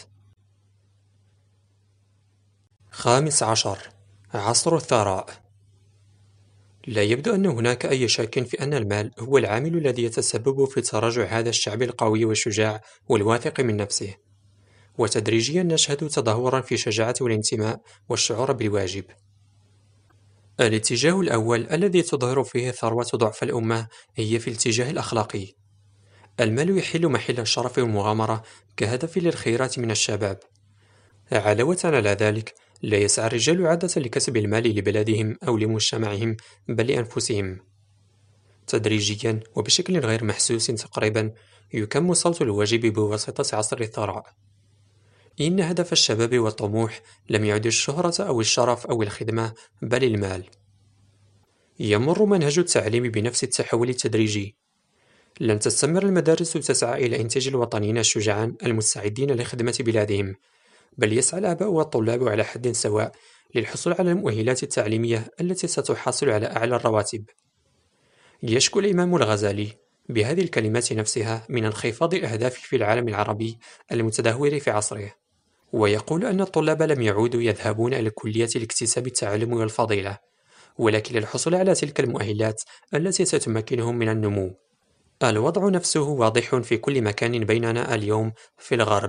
15. عصر الثراء. لا يبدو أن هناك أي شك في أن المال هو العامل الذي يتسبب في تراجع هذا الشعب القوي والشجاع والواثق من نفسه، وتدريجيا نشهد تدهورا في شجاعة الانتماء والشعور بالواجب. الاتجاه الأول الذي تظهر فيه ثروة ضعف الأمة هي في الاتجاه الأخلاقي. المال يحل محل الشرف والمغامرة كهدف للخيرات من الشباب. علاوة على ذلك، لا يسعى الرجال عادة لكسب المال لبلدهم أو لمجتمعهم، بل لأنفسهم. تدريجيا وبشكل غير محسوس تقريبا يكم صوت الواجب بواسطة عصر الثراء. إن هدف الشباب والطموح لم يعد الشهرة أو الشرف أو الخدمة، بل المال. يمر منهج التعليم بنفس التحول التدريجي. لن تستمر المدارس تسعى إلى إنتاج الوطنيين الشجعان المستعدين لخدمة بلادهم، بل يسعى الآباء والطلاب على حد سواء للحصول على المؤهلات التعليمية التي ستحصل على أعلى الرواتب. يشكو الإمام الغزالي بهذه الكلمات نفسها من انخفاض الأهداف في العالم العربي المتدهور في عصره، ويقول أن الطلاب لم يعودوا يذهبون إلى الكليات لاكتساب التعلم والفضيلة، ولكن للحصول على تلك المؤهلات التي ستمكنهم من النمو. الوضع نفسه واضح في كل مكان بيننا اليوم في الغرب.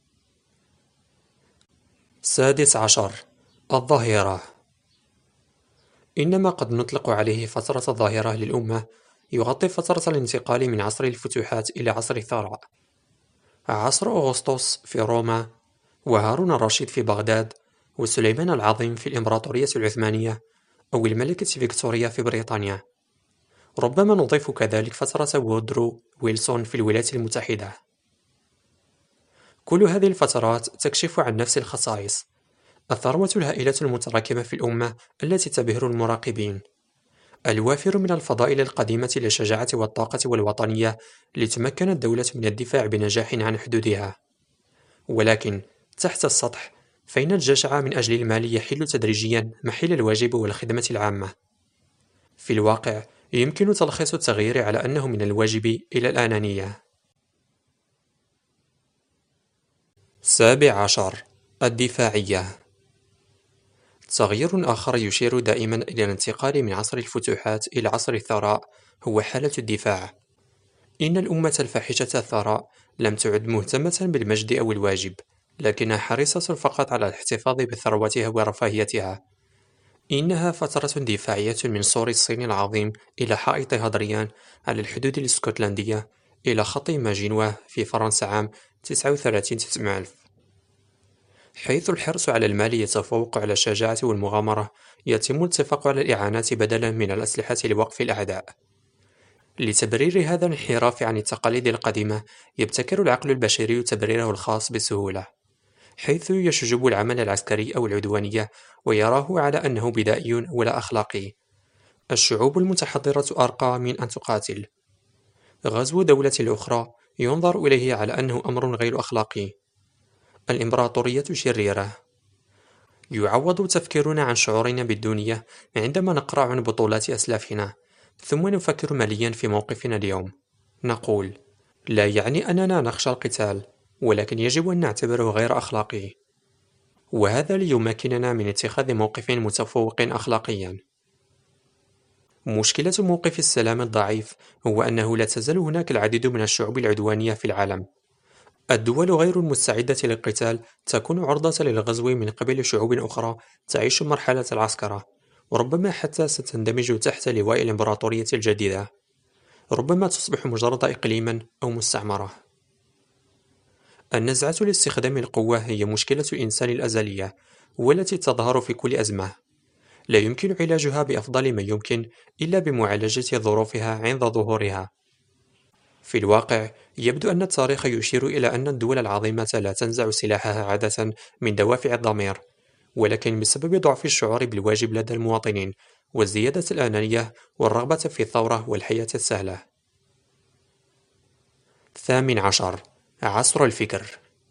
16. الظاهرة. إنما قد نطلق عليه فترة الظاهرة للأمة يغطي فترة الانتقال من عصر الفتوحات إلى عصر الثراء. عصر أغسطس في روما، وهارون الرشيد في بغداد، وسليمان العظيم في الإمبراطورية العثمانية، أو الملكة فيكتوريا في بريطانيا. ربما نضيف كذلك فترة وودرو ويلسون في الولايات المتحدة. كل هذه الفترات تكشف عن نفس الخصائص: الثروة الهائلة المتراكمة في الأمة التي تبهر المراقبين، الوافر من الفضائل القديمة للشجاعة والطاقة والوطنية لتمكن الدولة من الدفاع بنجاح عن حدودها. ولكن تحت السطح فإن الجشع من أجل المال يحل تدريجيا محل الواجب والخدمة العامة. في الواقع يمكن تلخيص التغيير على أنه من الواجب إلى الأنانية. 17. الدفاعية. تغيير آخر يشير دائما إلى الانتقال من عصر الفتوحات إلى عصر الثراء هو حالة الدفاع. إن الأمة الفاحشة الثراء لم تعد مهتمة بالمجد أو الواجب، لكنها حريصة فقط على الاحتفاظ بثروتها ورفاهيتها. إنها فترة دفاعية من سور الصين العظيم إلى حائط هادريان على الحدود الاسكتلندية إلى خط ماجنواه في فرنسا عام 39 حيث الحرص على المال يتفوق على الشجاعة والمغامرة. يتم الاتفاق على الإعانات بدلا من الأسلحة لوقف الأعداء. لتبرير هذا الانحراف عن التقاليد القديمة يبتكر العقل البشري تبريره الخاص بسهولة، حيث يشجب العمل العسكري أو العدوانية ويراه على أنه بدائي ولا أخلاقي. الشعوب المتحضرة أرقى من أن تقاتل. غزو دولة الأخرى ينظر إليه على أنه أمر غير أخلاقي. الإمبراطورية شريرة. يعوض تفكيرنا عن شعورنا بالدونية عندما نقرأ عن بطولات أسلافنا، ثم نفكر مليا في موقفنا اليوم. نقول: لا يعني أننا نخشى القتال، ولكن يجب أن نعتبره غير أخلاقي، وهذا ليمكننا من اتخاذ موقف متفوق أخلاقيا. مشكلة موقف السلام الضعيف هو أنه لا تزال هناك العديد من الشعوب العدوانية في العالم. الدول غير المستعدة للقتال تكون عرضة للغزو من قبل شعوب أخرى تعيش مرحلة العسكرة، وربما حتى ستندمج تحت لواء الإمبراطورية الجديدة. ربما تصبح مجرد إقليما أو مستعمرة. النزعة لاستخدام القوة هي مشكلة الإنسان الأزلية، والتي تظهر في كل أزمة. لا يمكن علاجها بأفضل ما يمكن إلا بمعالجة ظروفها عند ظهورها. في الواقع يبدو أن التاريخ يشير إلى أن الدول العظيمة لا تنزع سلاحها عادة من دوافع الضمير، ولكن بسبب ضعف الشعور بالواجب لدى المواطنين وزيادة الأنانية والرغبة في الثورة والحياة السهلة. 18. عصر الفكر.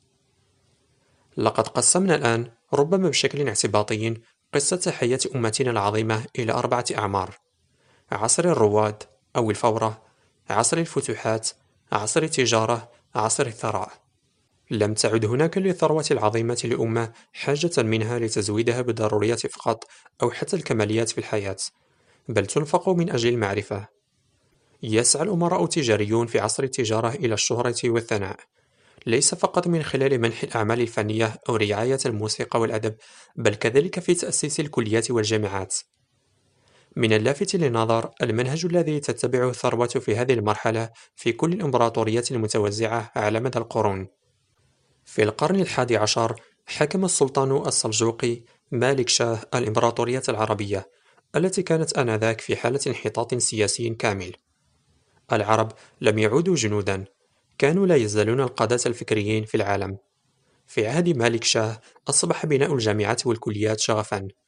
لقد قسمنا الآن ربما بشكل اعتباطي قصة حياة أمتنا العظيمة إلى 4 أعمار: عصر الرواد أو الفورة، عصر الفتوحات، عصر التجارة، عصر الثراء. لم تعد هناك للثروة العظيمة للأمة حاجة منها لتزويدها بالضروريات فقط أو حتى الكماليات في الحياة، بل تنفق من أجل المعرفة. يسعى الأمراء التجاريون في عصر التجارة إلى الشهرة والثناء، ليس فقط من خلال منح الأعمال الفنية أو رعاية الموسيقى والأدب، بل كذلك في تأسيس الكليات والجامعات. من اللافت للنظر المنهج الذي تتبعه الثروة في هذه المرحلة في كل الإمبراطوريات المتوزعة على مدى القرون. في القرن ال11 حكم السلطان السلجوقي مالك شاه الإمبراطورية العربية، التي كانت آنذاك في حالة انحطاط سياسي كامل. العرب لم يعودوا جنودا، كانوا لا يزالون القادة الفكريين في العالم. في عهد مالك شاه أصبح بناء الجامعات والكليات شغفا.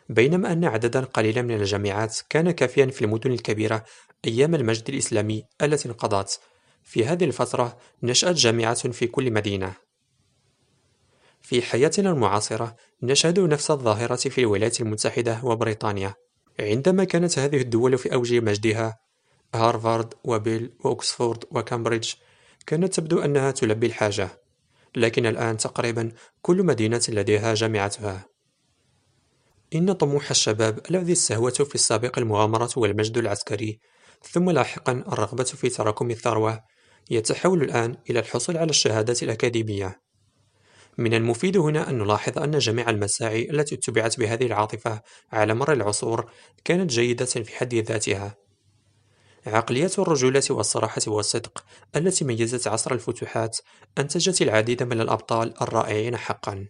بينما أن عددا قليلا من الجامعات كان كافيا في المدن الكبيرة أيام المجد الإسلامي التي انقضت. في هذه الفترة نشأت جامعة في كل مدينة. في حياتنا المعاصرة نشهد نفس الظاهرة في الولايات المتحدة وبريطانيا. عندما كانت هذه الدول في أوج مجدها، هارفارد وبيل وأكسفورد وكامبريدج، كانت تبدو أنها تلبي الحاجة. لكن الآن تقريبا كل مدينة لديها جامعتها. إن طموح الشباب الذي استهوته في السابق المغامرة والمجد العسكري، ثم لاحقا الرغبة في تراكم الثروة، يتحول الآن إلى الحصول على الشهادات الأكاديمية. من المفيد هنا أن نلاحظ أن جميع المساعي التي اتبعت بهذه العاطفة على مر العصور كانت جيدة في حد ذاتها. عقلية الرجولة والصراحة والصدق التي ميزت عصر الفتوحات أنتجت العديد من الأبطال الرائعين حقا.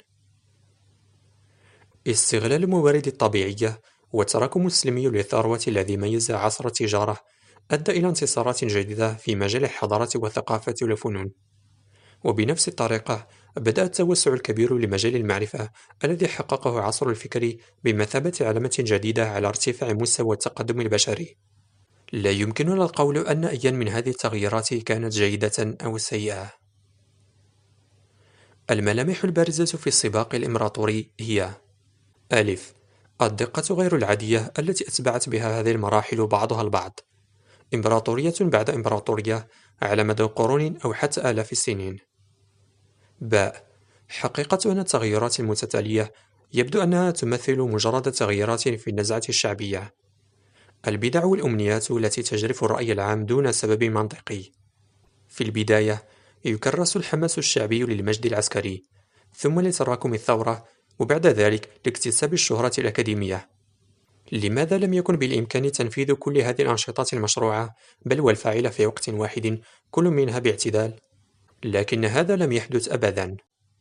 استغلال الموارد الطبيعية والتراكم السلمي للثروة الذي ميز عصر التجارة أدى إلى انتصارات جديدة في مجال الحضارة والثقافة والفنون. وبنفس الطريقة بدأ التوسع الكبير لمجال المعرفة الذي حققه عصر الفكر بمثابة علامة جديدة على ارتفاع مستوى التقدم البشري. لا يمكننا القول أن أي من هذه التغييرات كانت جيدة أو سيئة. الملامح البارزة في السباق الإمبراطوري هي: ألف، الدقة غير العادية التي أتبعت بها هذه المراحل بعضها البعض، إمبراطورية بعد إمبراطورية على مدى قرون أو حتى آلاف السنين. باء، حقيقة أن التغيرات المتتالية يبدو أنها تمثل مجرد تغييرات في النزعة الشعبية، البدع والأمنيات التي تجرف الرأي العام دون سبب منطقي. في البداية يكرس الحماس الشعبي للمجد العسكري، ثم لتراكم الثورة، وبعد ذلك لاكتساب الشهرة الأكاديمية. لماذا لم يكن بالإمكان تنفيذ كل هذه الأنشطة المشروعة بل والفاعلة في وقت واحد، كل منها باعتدال؟ لكن هذا لم يحدث أبدا.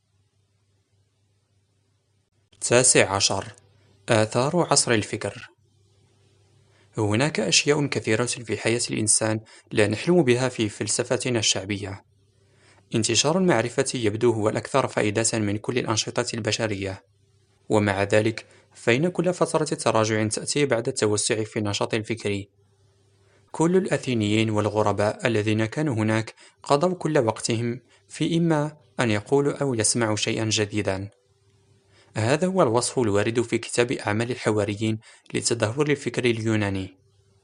19. آثار عصر الفكر. هناك أشياء كثيرة في حياة الإنسان لا نحلم بها في فلسفتنا الشعبية. انتشار المعرفة يبدو هو الأكثر فائدة من كل الأنشطة البشرية، ومع ذلك فإن كل فترة تراجع تأتي بعد التوسع في النشاط الفكري. كل الأثينيين والغرباء الذين كانوا هناك قضوا كل وقتهم في إما أن يقولوا أو يسمعوا شيئا جديدا. هذا هو الوصف الوارد في كتاب أعمال الحواريين لتدهور الفكر اليوناني.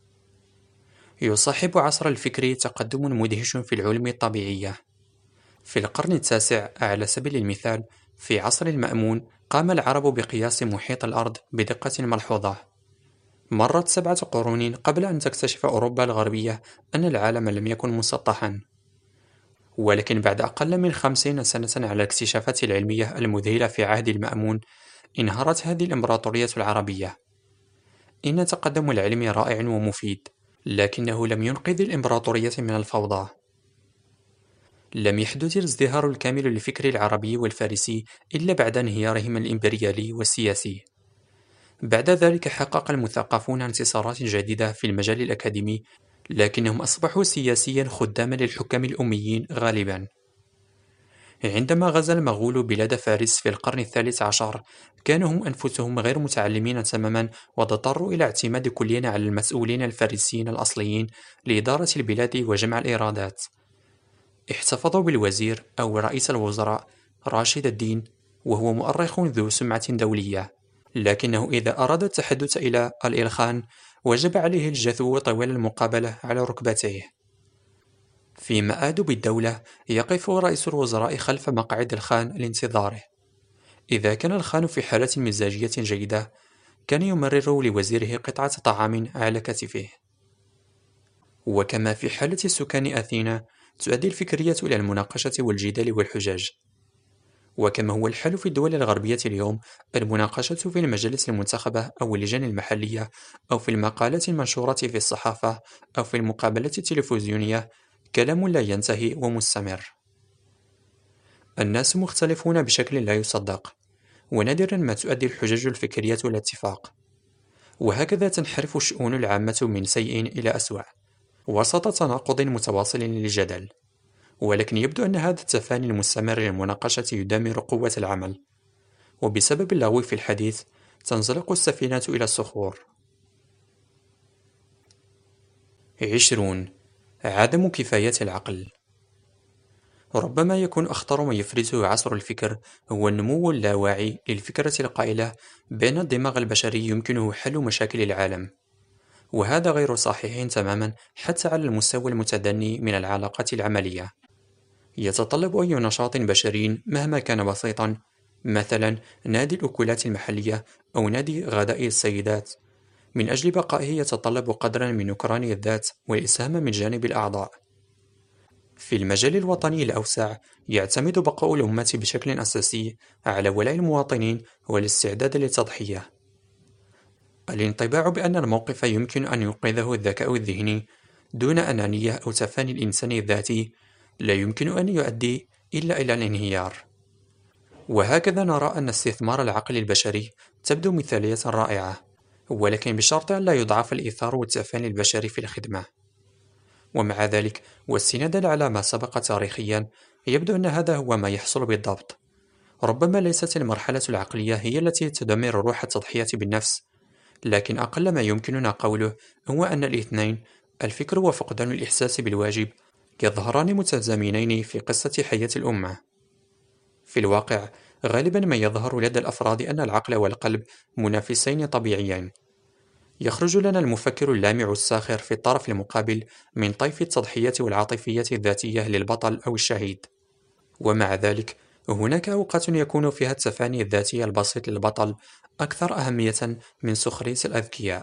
يصاحب عصر الفكر تقدم مدهش في العلوم الطبيعية. في القرن التاسع على سبيل المثال، في عصر المأمون قام العرب بقياس محيط الأرض بدقة ملحوظة. مرت 7 قرون قبل أن تكتشف أوروبا الغربية أن العالم لم يكن مسطحا. ولكن بعد أقل من 50 سنة على الاكتشافات العلمية المذهلة في عهد المأمون، انهارت هذه الإمبراطورية العربية. إن تقدم العلم رائع ومفيد، لكنه لم ينقذ الإمبراطورية من الفوضى. لم يحدث الازدهار الكامل للفكر العربي والفارسي إلا بعد انهيارهما الإمبريالي والسياسي. بعد ذلك حقق المثقفون انتصارات جديدة في المجال الأكاديمي، لكنهم أصبحوا سياسيا خداما للحكام الأميين غالبا. عندما غزا المغول بلاد فارس في القرن الثالث عشر، كانوا هم أنفسهم غير متعلمين تماما، واضطروا إلى اعتماد كليا على المسؤولين الفارسيين الأصليين لإدارة البلاد وجمع الإيرادات. احتفظوا بالوزير أو رئيس الوزراء راشد الدين، وهو مؤرخ ذو سمعة دولية، لكنه إذا أراد التحدث إلى الإلخان وجب عليه الجثو طوال المقابلة على ركبتيه. في مآدب الدولة يقف رئيس الوزراء خلف مقعد الخان لانتظاره. إذا كان الخان في حالة مزاجية جيدة، كان يمرر لوزيره قطعة طعام على كتفه. وكما في حالة سكان أثينا، تؤدي الفكرية إلى المناقشة والجدال والحجاج. وكما هو الحال في الدول الغربية اليوم، المناقشة في المجالس المنتخبة أو اللجان المحلية، أو في المقالات المنشورة في الصحافة، أو في المقابلات التلفزيونية، كلام لا ينتهي ومستمر. الناس مختلفون بشكل لا يصدق، ونادرا ما تؤدي الحجج الفكرية إلى اتفاق. وهكذا تنحرف الشؤون العامة من سيء إلى أسوأ، وسط تناقض متواصل للجدل. ولكن يبدو أن هذا التفاني المستمر للمناقشة يدمر قوة العمل. وبسبب اللغو في الحديث، تنزلق السفينة إلى الصخور. 20. عدم كفاية العقل. ربما يكون أخطر ما يفرزه عصر الفكر هو النمو اللاواعي للفكرة القائلة بأن الدماغ البشري يمكنه حل مشاكل العالم، وهذا غير صحيح تماما حتى على المستوى المتدني من العلاقات العملية. يتطلب أي نشاط بشري مهما كان بسيطا، مثلا نادي الأكلات المحلية أو نادي غداء السيدات، من أجل بقائه يتطلب قدرا من نكران الذات والإسهام من جانب الأعضاء. في المجال الوطني الأوسع يعتمد بقاء الأمة بشكل أساسي على ولاء المواطنين والاستعداد للتضحية. الانطباع بأن الموقف يمكن أن ينقذه الذكاء الذهني دون أنانية أو تفاني الإنسان الذاتي لا يمكن أن يؤدي إلا إلى الانهيار. وهكذا نرى أن استثمار العقل البشري تبدو مثالية رائعة، ولكن بشرط أن لا يضعف الإيثار والتفاني البشري في الخدمة. ومع ذلك واستنادا على ما سبق تاريخيا يبدو أن هذا هو ما يحصل بالضبط. ربما ليست المرحلة العقلية هي التي تدمر روح التضحية بالنفس، لكن أقل ما يمكننا قوله هو أن الاثنين، الفكر وفقدان الإحساس بالواجب، يظهران متزامنين في قصة حياة الأمة. في الواقع غالبا ما يظهر لدى الأفراد أن العقل والقلب منافسين طبيعيين. يخرج لنا المفكر اللامع الساخر في الطرف المقابل من طيف التضحية والعاطفية الذاتية للبطل أو الشهيد، ومع ذلك هناك أوقات يكون فيها التفاني الذاتي البسيط للبطل أكثر أهمية من سخرية الأذكياء.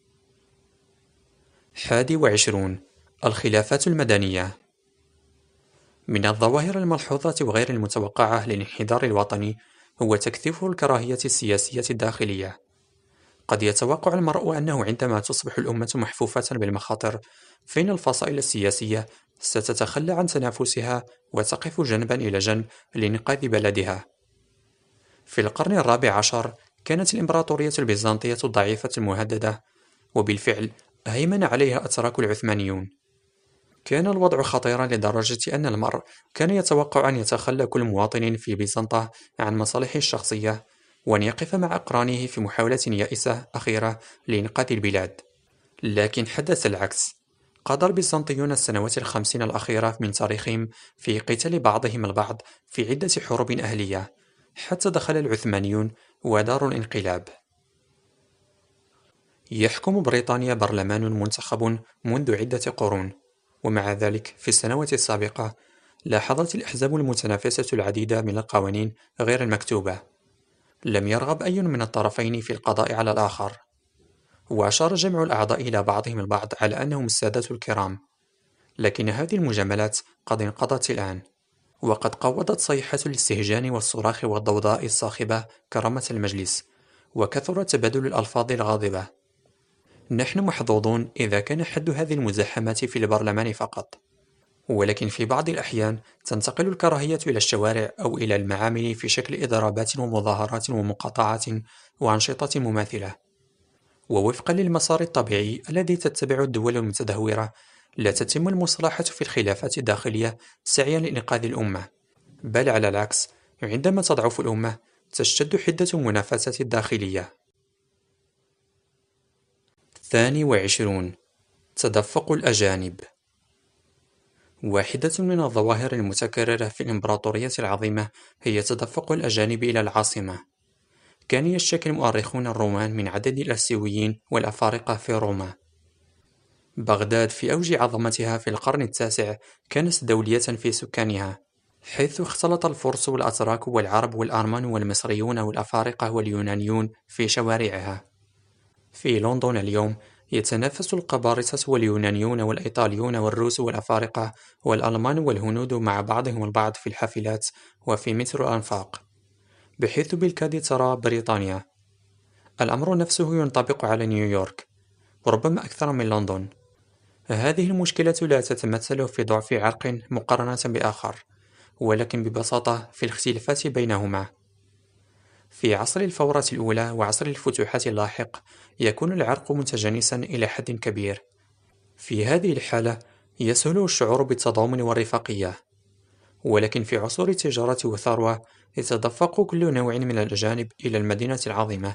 21. الخلافات المدنية. من الظواهر الملحوظة وغير المتوقعة للانحدار الوطني هو تكثيف الكراهية السياسية الداخلية. قد يتوقع المرء أنه عندما تصبح الأمة محفوفة بالمخاطر فإن الفصائل السياسية ستتخلى عن تنافسها وتقف جنبا إلى جنب لإنقاذ بلدها. في القرن الرابع عشر كانت الإمبراطورية البيزنطية الضعيفة المهددة، وبالفعل هيمن عليها الأتراك العثمانيون. كان الوضع خطيرا لدرجة أن المرء كان يتوقع أن يتخلى كل مواطن في بيزنطة عن مصالحه الشخصية، وأن يقف مع أقرانه في محاولة يائسة أخيرة لإنقاذ البلاد. لكن حدث العكس. قضى البيزنطيون السنوات الخمسين الأخيرة من تاريخهم في قتال بعضهم البعض في عدة حروب أهلية، حتى دخل العثمانيون ودار الانقلاب. يحكم بريطانيا برلمان منتخب منذ عدة قرون، ومع ذلك في السنوات السابقة لاحظت الأحزاب المتنافسة العديد من القوانين غير المكتوبة. لم يرغب أي من الطرفين في القضاء على الآخر، وأشار جمع الأعضاء إلى بعضهم البعض على أنهم السادة الكرام، لكن هذه المجاملات قد انقضت الآن، وقد قوضت صيحة الاستهجان والصراخ والضوضاء الصاخبة كرامة المجلس، وكثر تبادل الألفاظ الغاضبة. نحن محظوظون إذا كان حد هذه المزاحمات في البرلمان فقط، ولكن في بعض الأحيان تنتقل الكراهية إلى الشوارع أو إلى المعامل في شكل إضرابات ومظاهرات ومقاطعات وأنشطة مماثلة. ووفقا للمسار الطبيعي الذي تتبع الدول المتدهورة، لا تتم المصالحة في الخلافات الداخلية سعيا لإنقاذ الأمة، بل على العكس، عندما تضعف الأمة تشتد حدة المنافسة الداخلية. 22. تدفق الأجانب. واحدة من الظواهر المتكررة في الإمبراطورية العظيمة هي تدفق الأجانب إلى العاصمة. كان يشتكي المؤرخون الرومان من عدد الآسيويين والأفارقة في روما. بغداد في أوج عظمتها في القرن التاسع كانت دولية في سكانها، حيث اختلط الفرس والأتراك والعرب والأرمن والمصريون والأفارقة واليونانيون في شوارعها. في لندن اليوم يتنافس القبارصة واليونانيون والإيطاليون والروس والأفارقة والألمان والهنود مع بعضهم البعض في الحافلات وفي مترو الأنفاق، بحيث بالكاد ترى بريطانيا. الأمر نفسه ينطبق على نيويورك، وربما أكثر من لندن. هذه المشكلة لا تتمثل في ضعف عرق مقارنة بآخر، ولكن ببساطة في الاختلافات بينهما. في عصر الفورة الأولى وعصر الفتوحات اللاحق يكون العرق متجانسا إلى حد كبير. في هذه الحالة يسهل الشعور بالتضامن والرفاقية، ولكن في عصور التجارة والثروة يتدفق كل نوع من الأجانب إلى المدينة العظيمة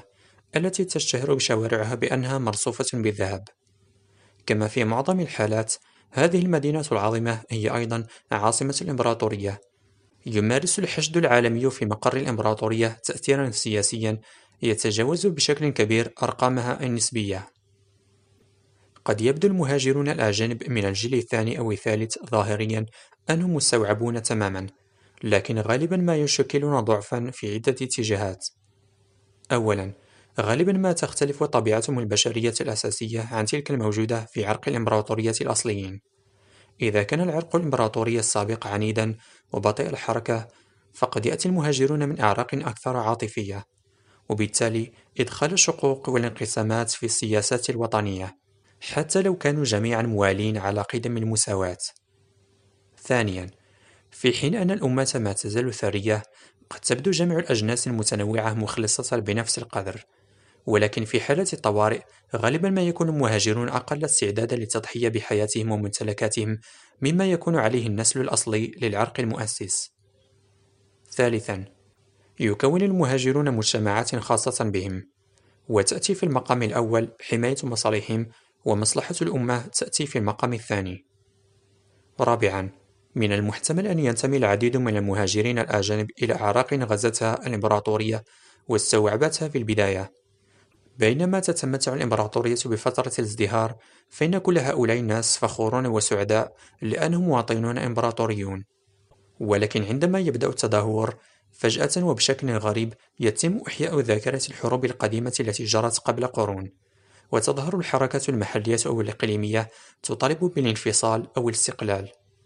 التي تشتهر بشوارعها بأنها مرصوفة بالذهب. كما في معظم الحالات، هذه المدينة العظيمة هي أيضا عاصمة الإمبراطورية. يمارس الحشد العالمي في مقر الإمبراطورية تأثيرا سياسيا يتجاوز بشكل كبير أرقامها النسبية. قد يبدو المهاجرون الأجانب من الجيل الثاني أو الثالث ظاهريا أنهم مستوعبون تماما، لكن غالبا ما يشكلون ضعفا في عدة اتجاهات. أولا، غالبا ما تختلف طبيعتهم البشرية الأساسية عن تلك الموجودة في عرق الإمبراطورية الأصليين. إذا كان العرق الإمبراطوري السابق عنيدا وبطيء الحركة، فقد يأتي المهاجرون من أعراق أكثر عاطفية، وبالتالي إدخال الشقوق والانقسامات في السياسات الوطنية، حتى لو كانوا جميعا موالين على قدم المساواة. ثانيا، في حين أن الأمة ما تزال ثرية، قد تبدو جميع الأجناس المتنوعة مخلصة بنفس القدر، ولكن في حالة الطوارئ غالبا ما يكون المهاجرون أقل استعدادا للتضحية بحياتهم وممتلكاتهم مما يكون عليه النسل الأصلي للعرق المؤسس. ثالثا، يكون المهاجرون مجتمعات خاصة بهم، وتأتي في المقام الأول حماية مصالحهم، ومصلحة الأمة تأتي في المقام الثاني. رابعا، من المحتمل أن ينتمي العديد من المهاجرين الأجانب إلى أعراق غزتها الإمبراطورية واستوعبتها في البداية. بينما تتمتع الإمبراطورية بفترة الازدهار، فإن كل هؤلاء الناس فخورون وسعداء لأنهم مواطنون إمبراطوريون. ولكن عندما يبدأ التدهور، فجأة وبشكل غريب يتم إحياء ذاكرة الحروب القديمة التي جرت قبل قرون، وتظهر الحركات المحلية أو الإقليمية تطالب بالانفصال أو الاستقلال.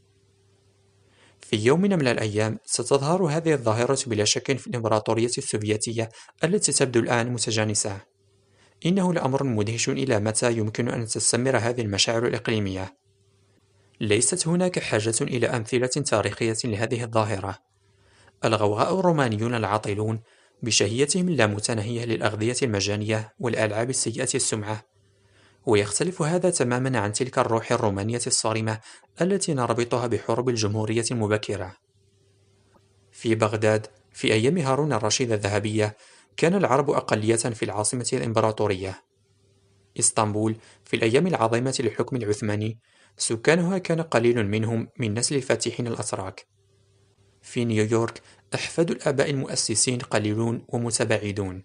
في يوم من الأيام ستظهر هذه الظاهرة بلا شك في الإمبراطورية السوفيتية التي تبدو الآن متجانسة. إنه لأمر مدهش إلى متى يمكن أن تستمر هذه المشاعر الإقليمية. ليست هناك حاجة إلى أمثلة تاريخية لهذه الظاهرة. الغوغاء الرومانيون العاطلون بشهيتهم اللامتناهية للأغذية المجانية والألعاب السيئة السمعة، ويختلف هذا تماما عن تلك الروح الرومانية الصارمة التي نربطها بحروب الجمهورية المبكرة. في بغداد في أيام هارون الرشيد الذهبية، كان العرب أقلية في العاصمة الإمبراطورية. إسطنبول في الأيام العظيمة للحكم العثماني، سكانها كان قليل منهم من نسل الفاتحين الأتراك. في نيويورك، أحفاد الآباء المؤسسين قليلون ومتباعدون.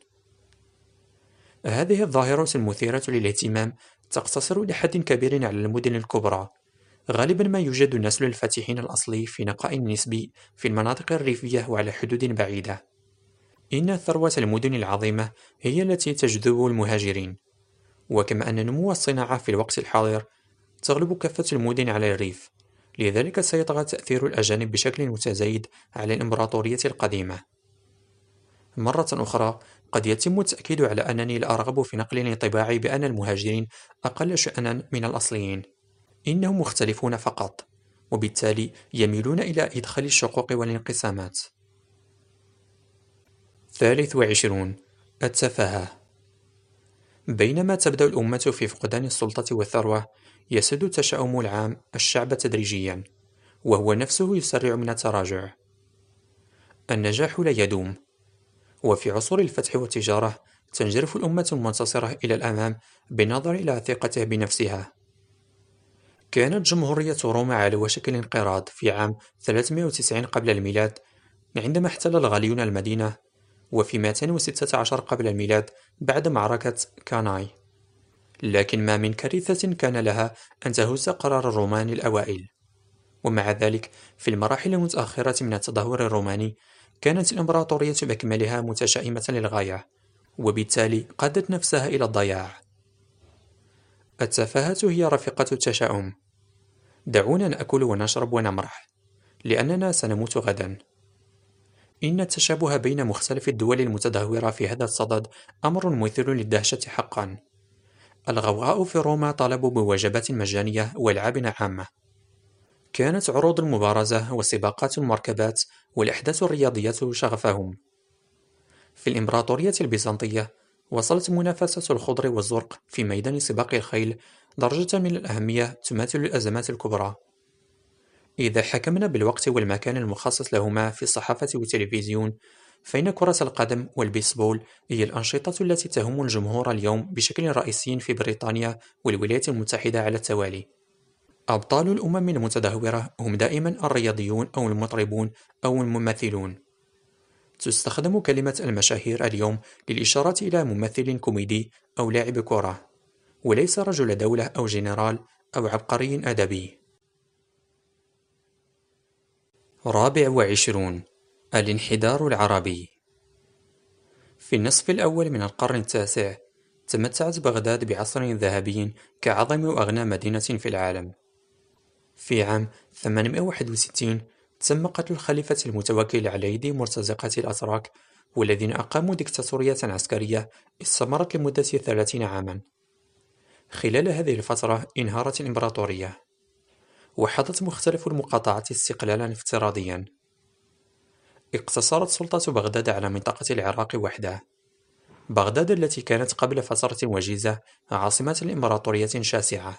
هذه الظاهرة المثيرة للاهتمام تقتصر لحد كبير على المدن الكبرى. غالبا ما يوجد نسل الفاتحين الأصلي في نقاء نسبي في المناطق الريفية وعلى حدود بعيدة. إن ثروة المدن العظيمة هي التي تجذب المهاجرين، وكما أن نمو الصناعة في الوقت الحاضر تغلب كافة المدن على الريف، لذلك سيطغى تأثير الأجانب بشكل متزايد على الإمبراطورية القديمة. مرة أخرى، قد يتم التأكيد على أنني لا أرغب في نقل انطباعي بأن المهاجرين أقل شأنا من الأصليين. إنهم مختلفون فقط، وبالتالي يميلون إلى إدخال الشقوق والانقسامات. 23. التفاهة. بينما تبدأ الأمة في فقدان السلطة والثروة، يسود التشاؤم العام الشعب تدريجيا، وهو نفسه يسرع من التراجع. النجاح لا يدوم، وفي عصور الفتح والتجارة تنجرف الأمة المنتصرة إلى الأمام بالنظر إلى ثقتها بنفسها. كانت جمهورية روما على وشك الانقراض في عام 390 قبل الميلاد عندما احتل الغاليون المدينة، وفي 216 قبل الميلاد بعد معركة كاناي. لكن ما من كارثة كان لها أن تهز قرار الرومان الأوائل. ومع ذلك، في المراحل المتأخرة من التدهور الروماني، كانت الإمبراطورية بأكملها متشائمة للغاية، وبالتالي قادت نفسها إلى الضياع. التفاهة هي رفيقة التشاؤم. دعونا نأكل ونشرب ونمرح، لأننا سنموت غدا. إن التشابه بين مختلف الدول المتدهورة في هذا الصدد أمر مثير للدهشة حقا. الغوغاء في روما طالبوا بوجبات مجانية وألعاب عامة. كانت عروض المبارزة وسباقات المركبات والأحداث الرياضية شغفهم. في الإمبراطورية البيزنطية، وصلت منافسة الخضر والزرق في ميدان سباق الخيل درجة من الأهمية تماثل الأزمات الكبرى. إذا حكمنا بالوقت والمكان المخصص لهما في الصحافة والتلفزيون، فإن كرة القدم والبيسبول هي الأنشطة التي تهم الجمهور اليوم بشكل رئيسي في بريطانيا والولايات المتحدة على التوالي. أبطال الأمم المتدهورة هم دائما الرياضيون أو المطربون أو الممثلون. تستخدم كلمة المشاهير اليوم للإشارة إلى ممثل كوميدي أو لاعب كرة، وليس رجل دولة أو جنرال أو عبقري أدبي. 24. الانحدار العربي. في النصف الأول من القرن التاسع، تمتعت بغداد بعصر ذهبي كأعظم وأغنى مدينة في العالم. في عام 861 تم قتل الخليفة المتوكل على يد مرتزقة الأتراك، والذين أقاموا ديكتاتورية عسكرية استمرت لمدة 30 عاما. خلال هذه الفترة انهارت الإمبراطورية، وحظت مختلف المقاطعات استقلالا افتراضيا. اقتصرت سلطة بغداد على منطقة العراق وحدها. بغداد التي كانت قبل فترة وجيزة عاصمة لإمبراطورية شاسعة.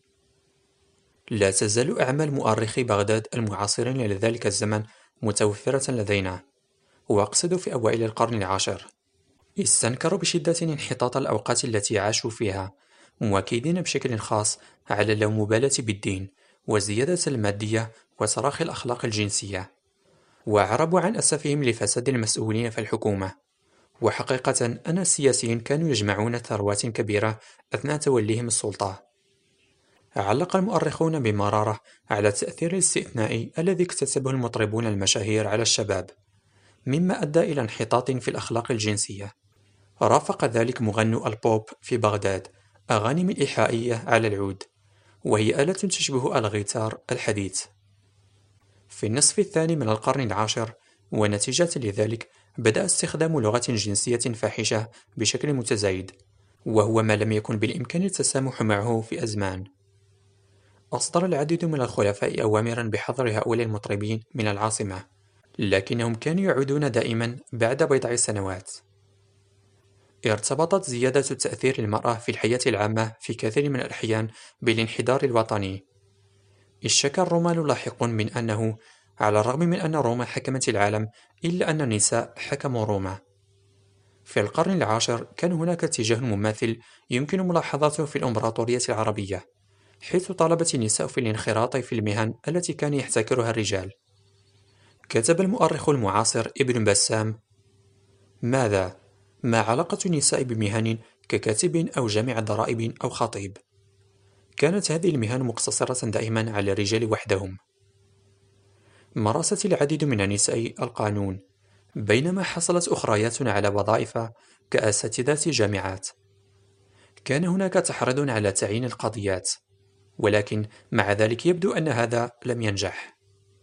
لا تزال أعمال مؤرخي بغداد المعاصرين لذلك الزمن متوفرة لدينا، وأقصد في أوائل القرن العاشر. استنكروا بشدة انحطاط الأوقات التي عاشوا فيها، مؤكدين بشكل خاص على اللامبالاة بالدين وزيادة المادية وتراخي الأخلاق الجنسية، وأعربوا عن أسفهم لفساد المسؤولين في الحكومة. وحقيقة أن السياسيين كانوا يجمعون ثروات كبيرة أثناء توليهم السلطة. علق المؤرخون بمرارة على التأثير الاستثنائي الذي اكتسبه المطربون المشاهير على الشباب، مما أدى إلى انحطاط في الأخلاق الجنسية. رافق ذلك مغنو البوب في بغداد أغاني إيحائية على العود، وهي آلة تشبه الغيتار الحديث. في النصف الثاني من القرن العاشر، ونتيجة لذلك، بدأ استخدام لغة جنسية فاحشة بشكل متزايد، وهو ما لم يكن بالإمكان التسامح معه في أزمان. أصدر العديد من الخلفاء أوامرا بحظر هؤلاء المطربين من العاصمة، لكنهم كانوا يعودون دائما بعد بضع سنوات. ارتبطت زيادة تأثير المرأة في الحياة العامة في كثير من الأحيان بالانحدار الوطني. اشتكى الرومان لاحقا من أنه على الرغم من أن روما حكمت العالم، إلا أن النساء حكموا روما. في القرن العاشر كان هناك اتجاه مماثل يمكن ملاحظته في الإمبراطورية العربية، حيث طالبت النساء في الانخراط في المهن التي كان يحتكرها الرجال. كتب المؤرخ المعاصر ابن بسام: ماذا؟ ما علاقة النساء بمهن ككاتب أو جامع ضرائب أو خطيب؟ كانت هذه المهن مقتصرة دائما على الرجال وحدهم. مارست العديد من النساء القانون، بينما حصلت أخريات على وظائف كأساتذة جامعات. كان هناك تحرض على تعيين القاضيات، ولكن مع ذلك يبدو أن هذا لم ينجح.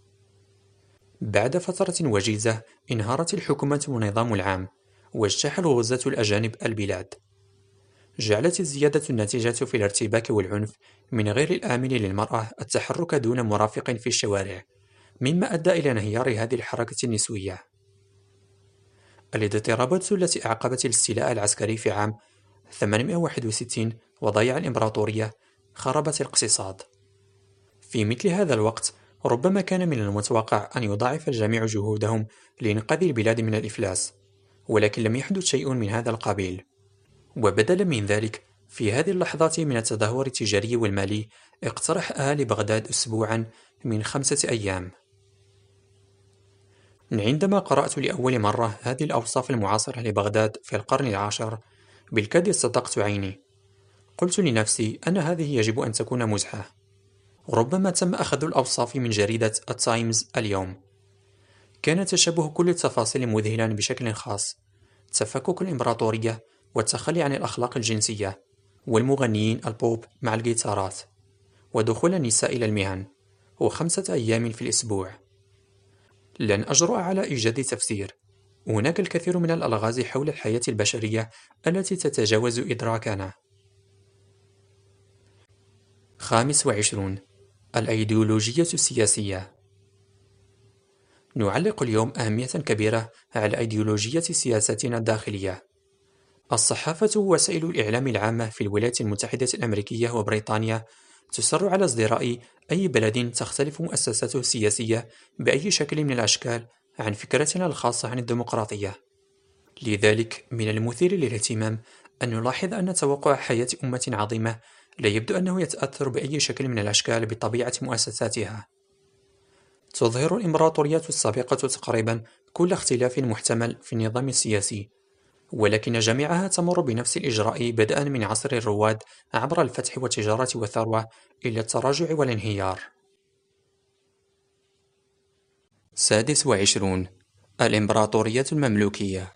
بعد فترة وجيزة انهارت الحكومة والنظام العام، واجتاح الغزاة الأجانب البلاد. جعلت الزيادة الناتجة في الارتباك والعنف من غير الآمن للمرأة التحرك دون مرافق في الشوارع، مما أدى إلى انهيار هذه الحركة النسوية. الاضطرابات التي أعقبت الاستيلاء العسكري في عام 861 وضياع الإمبراطورية خربت الاقتصاد. في مثل هذا الوقت ربما كان من المتوقع أن يضاعف الجميع جهودهم لإنقاذ البلاد من الإفلاس، ولكن لم يحدث شيء من هذا القبيل. وبدلا من ذلك، في هذه اللحظات من التدهور التجاري والمالي، اقترح أهالي بغداد أسبوعا من 5 أيام. عندما قرأت لأول مرة هذه الأوصاف المعاصرة لبغداد في القرن العاشر، بالكاد صدقت عيني. قلت لنفسي أن هذه يجب أن تكون مزحة. ربما تم أخذ الأوصاف من جريدة التايمز اليوم. كان تشابه كل التفاصيل مذهلا بشكل خاص: تفكك الإمبراطورية، والتخلي عن الأخلاق الجنسية، والمغنيين البوب مع الجيتارات، ودخول النساء إلى المهن، و5 أيام في الأسبوع. لن أجرؤ على إيجاد تفسير. هناك الكثير من الألغاز حول الحياة البشرية التي تتجاوز إدراكنا. 25. الأيديولوجية السياسية. نعلق اليوم أهمية كبيرة على أيديولوجية سياستنا الداخلية. الصحافة ووسائل الإعلام العامة في الولايات المتحدة الأمريكية وبريطانيا تصر على ازدراء أي بلد تختلف مؤسساته السياسية بأي شكل من الأشكال عن فكرتنا الخاصة عن الديمقراطية. لذلك من المثير للاهتمام أن نلاحظ أن توقع حياة أمة عظيمة لا يبدو أنه يتأثر بأي شكل من الأشكال بطبيعة مؤسساتها. تظهر الإمبراطوريات السابقة تقريبا كل اختلاف محتمل في النظام السياسي، ولكن جميعها تمر بنفس الإجراء بدءا من عصر الرواد عبر الفتح والتجارة والثروة إلى التراجع والانهيار. 26. الإمبراطورية المملوكية.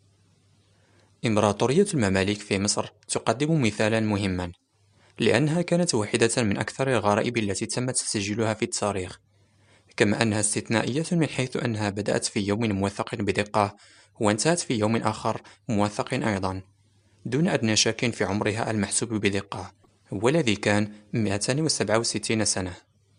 إمبراطورية المماليك في مصر تقدم مثالا مهما، لأنها كانت واحدة من أكثر الغرائب التي تم تسجيلها في التاريخ، كما أنها استثنائية من حيث أنها بدأت في يوم موثق بدقة وانتهت في يوم آخر موثق أيضا، دون أدنى شك في عمرها المحسوب بدقة، والذي كان 267 سنة.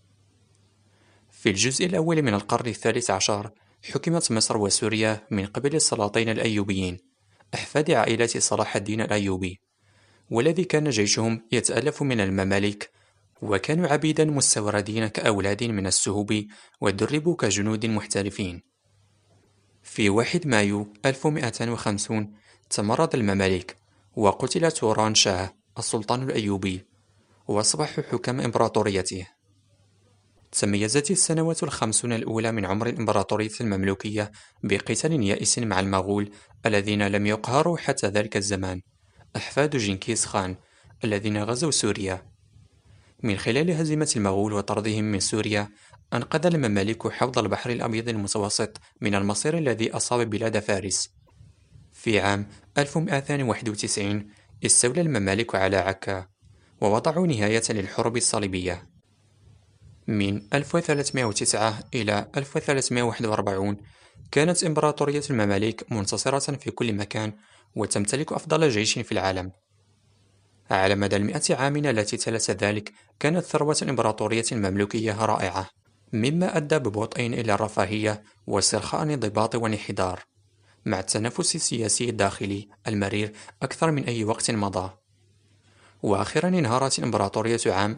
في الجزء الأول من القرن الثالث عشر حكمت مصر وسوريا من قبل السلاطين الأيوبيين أحفاد عائلة صلاح الدين الأيوبي، والذي كان جيشهم يتألف من المماليك، وكانوا عبيدا مستوردين كأولاد من السهوب ودربوا كجنود محترفين. في 1 مايو 1250 تمرد المماليك وقتل توران شاه السلطان الأيوبي وأصبحوا حكام إمبراطوريته. تميزت السنوات الخمسون الأولى من عمر الإمبراطورية المملوكية بقتال يائس مع المغول الذين لم يقهروا حتى ذلك الزمان، أحفاد جنكيز خان الذين غزوا سوريا. من خلال هزيمة المغول وطردهم من سوريا، أنقذ المماليك حوض البحر الأبيض المتوسط من المصير الذي أصاب بلاد فارس. في عام 1291 استولى المماليك على عكا ووضعوا نهاية للحروب الصليبية. من 1309 إلى 1341 كانت إمبراطورية المماليك منتصرة في كل مكان وتمتلك أفضل جيش في العالم. على مدى 100 عام التي تلت ذلك كانت ثروة الإمبراطورية المملوكية رائعة، مما أدى ببطء إلى الرفاهية واسترخاء انضباط وانحدار، مع التنافس السياسي الداخلي المرير أكثر من أي وقت مضى. وأخيرا انهارت الإمبراطورية عام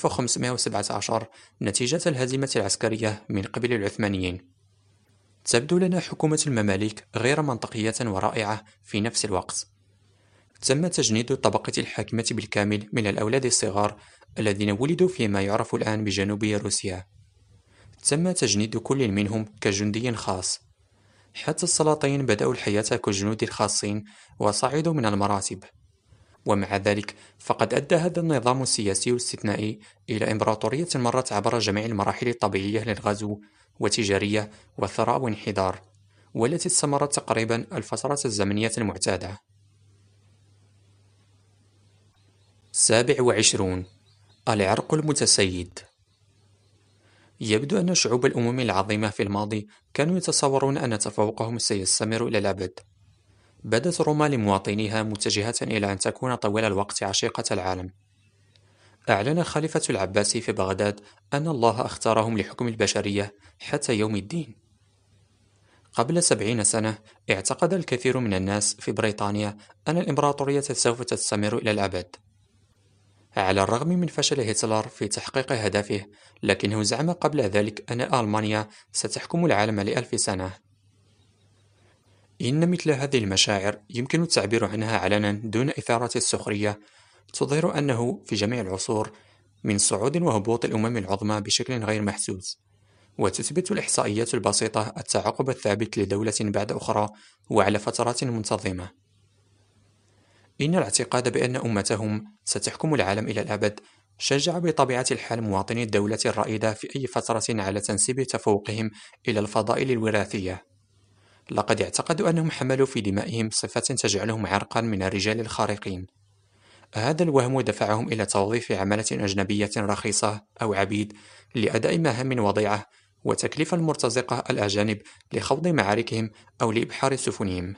1517 نتيجة الهزيمة العسكرية من قبل العثمانيين. تبدو لنا حكومة المماليك غير منطقية ورائعة في نفس الوقت. تم تجنيد الطبقة الحاكمة بالكامل من الأولاد الصغار الذين ولدوا فيما يعرف الآن بجنوب روسيا. تم تجنيد كل منهم كجندي خاص. حتى السلاطين بدأوا الحياة كجنود خاصين وصعدوا من المراتب. ومع ذلك فقد أدى هذا النظام السياسي الاستثنائي إلى إمبراطورية مرت عبر جميع المراحل الطبيعية للغزو وتجارية والثراء وانحدار، والتي استمرت تقريبا الفترة الزمنية المعتادة. 27. العرق المتسيد. يبدو أن شعوب الأمم العظيمة في الماضي كانوا يتصورون أن تفوقهم سيستمر إلى الأبد. بدت روما لمواطنيها متجهة إلى أن تكون طوال الوقت عشيقة العالم. أعلن خليفة العباسي في بغداد أن الله اختارهم لحكم البشرية حتى يوم الدين. قبل 70 سنة اعتقد الكثير من الناس في بريطانيا أن الإمبراطورية سوف تستمر إلى الأبد. على الرغم من فشل هتلر في تحقيق هدفه، لكنه زعم قبل ذلك أن ألمانيا ستحكم العالم ل1000 سنة. إن مثل هذه المشاعر يمكن التعبير عنها علنا دون إثارة السخرية، تظهر أنه في جميع العصور من صعود وهبوط الأمم العظمى بشكل غير محسوس، وتثبت الإحصائيات البسيطة التعاقب الثابت لدولة بعد أخرى وعلى فترات منتظمة. إن الاعتقاد بأن أمتهم ستحكم العالم إلى الأبد شجع بطبيعة الحال مواطني الدولة الرائدة في أي فترة على تنسيب تفوقهم إلى الفضائل الوراثية. لقد اعتقدوا أنهم حملوا في دمائهم صفات تجعلهم عرقا من الرجال الخارقين. هذا الوهم دفعهم إلى توظيف عمالة أجنبية رخيصة أو عبيد لأداء مهام وضيعة، وتكليف المرتزقة الأجانب لخوض معاركهم أو لإبحار سفنهم.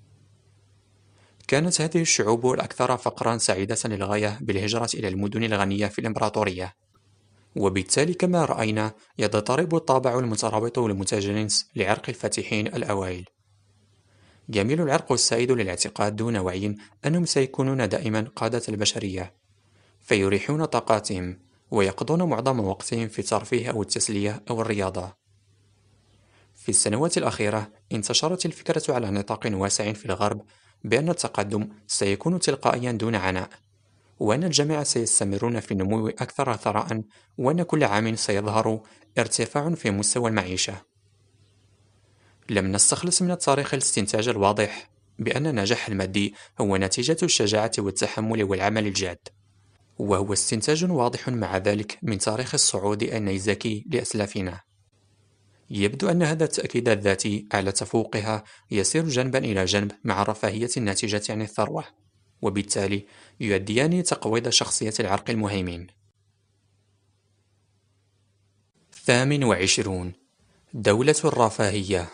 كانت هذه الشعوب الأكثر فقرا سعيدة للغاية بالهجرة إلى المدن الغنية في الإمبراطورية، وبالتالي كما رأينا يضطرب الطابع المترابط والمتجانس لعرق الفاتحين الأوائل. يميل العرق السائد للاعتقاد دون وعي أنهم سيكونون دائما قادة البشرية، فيريحون طاقاتهم ويقضون معظم وقتهم في الترفيه أو التسلية أو الرياضة. في السنوات الأخيرة انتشرت الفكرة على نطاق واسع في الغرب بأن التقدم سيكون تلقائيا دون عناء، وأن الجميع سيستمرون في النمو أكثر ثراء، وأن كل عام سيظهر ارتفاع في مستوى المعيشة. لم نستخلص من التاريخ الاستنتاج الواضح بأن النجاح المادي هو نتيجة الشجاعة والتحمل والعمل الجاد، وهو استنتاج واضح مع ذلك من تاريخ الصعود النيزكي لأسلافنا. يبدو أن هذا التأكيد الذاتي على تفوقها يسير جنبا إلى جنب مع الرفاهية الناتجة عن الثروة، وبالتالي يؤديان تقويض شخصية العرق المهيمن. 28. دولة الرفاهية.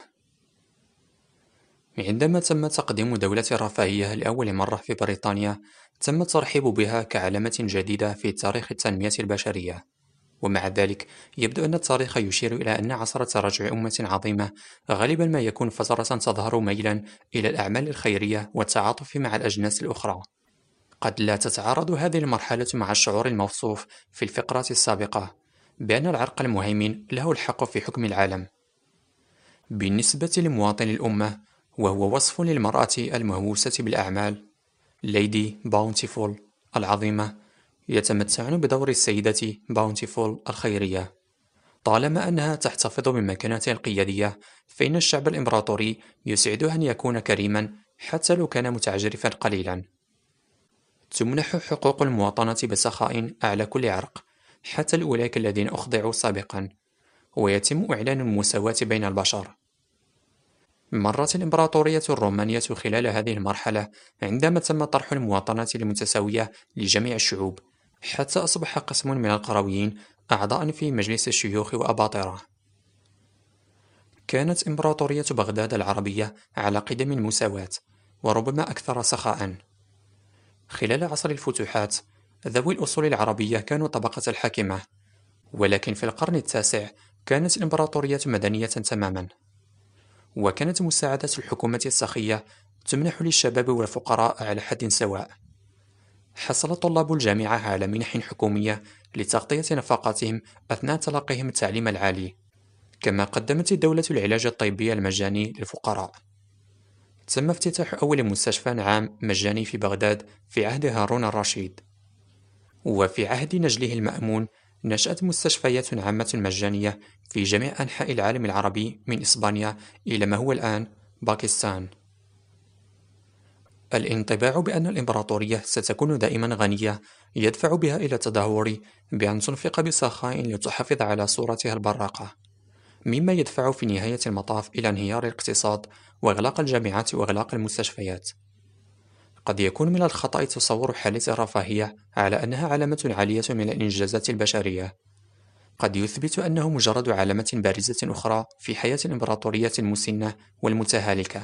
عندما تم تقديم دولة الرفاهية لأول مرة في بريطانيا، تم الترحيب بها كعلامة جديدة في تاريخ التنمية البشرية. ومع ذلك يبدو أن التاريخ يشير إلى أن عصر تراجع أمة عظيمة غالبا ما يكون فترة تظهر ميلا إلى الأعمال الخيرية والتعاطف مع الأجناس الأخرى. قد لا تتعارض هذه المرحلة مع الشعور الموصوف في الفقرات السابقة بأن العرق المهيمن له الحق في حكم العالم. بالنسبة لمواطن الأمة، وهو وصف للمرأة المهووسة بالأعمال، ليدي باونتيفول العظيمة، يتمتعون بدور السيدة باونتيفول الخيرية. طالما أنها تحتفظ بمكانتها القيادية، فإن الشعب الإمبراطوري يسعده أن يكون كريما حتى لو كان متعجرفا قليلا. تمنح حقوق المواطنة بسخاء أعلى كل عرق، حتى لأولئك الذين أخضعوا سابقا، ويتم إعلان المساواة بين البشر. مرت الإمبراطورية الرومانية خلال هذه المرحلة عندما تم طرح المواطنة المتساوية لجميع الشعوب، حتى أصبح قسم من القرويين أعضاء في مجلس الشيوخ وأباطرة. كانت إمبراطورية بغداد العربية على قدم المساواة، وربما أكثر سخاء. خلال عصر الفتوحات، ذوي الأصول العربية كانوا طبقة الحاكمة، ولكن في القرن التاسع كانت الإمبراطورية مدنية تماما، وكانت مساعدة الحكومة السخية تمنح للشباب والفقراء على حد سواء. حصل طلاب الجامعة على منح حكومية لتغطية نفقاتهم أثناء تلقيهم التعليم العالي، كما قدمت الدولة العلاج الطبي المجاني للفقراء. تم افتتاح أول مستشفى عام مجاني في بغداد في عهد هارون الرشيد، وفي عهد نجله المأمون نشأت مستشفيات عامة مجانية في جميع أنحاء العالم العربي من إسبانيا إلى ما هو الآن باكستان. الانطباع بأن الإمبراطورية ستكون دائما غنية يدفع بها إلى التدهور بأن تنفق بسخاء لتحافظ على صورتها البراقة، مما يدفع في نهاية المطاف إلى انهيار الاقتصاد وإغلاق الجامعات وإغلاق المستشفيات. قد يكون من الخطأ تصور حالة الرفاهية على أنها علامة عالية من الإنجازات البشرية. قد يثبت أنه مجرد علامة بارزة أخرى في حياة الإمبراطورية المسنة والمتهالكة.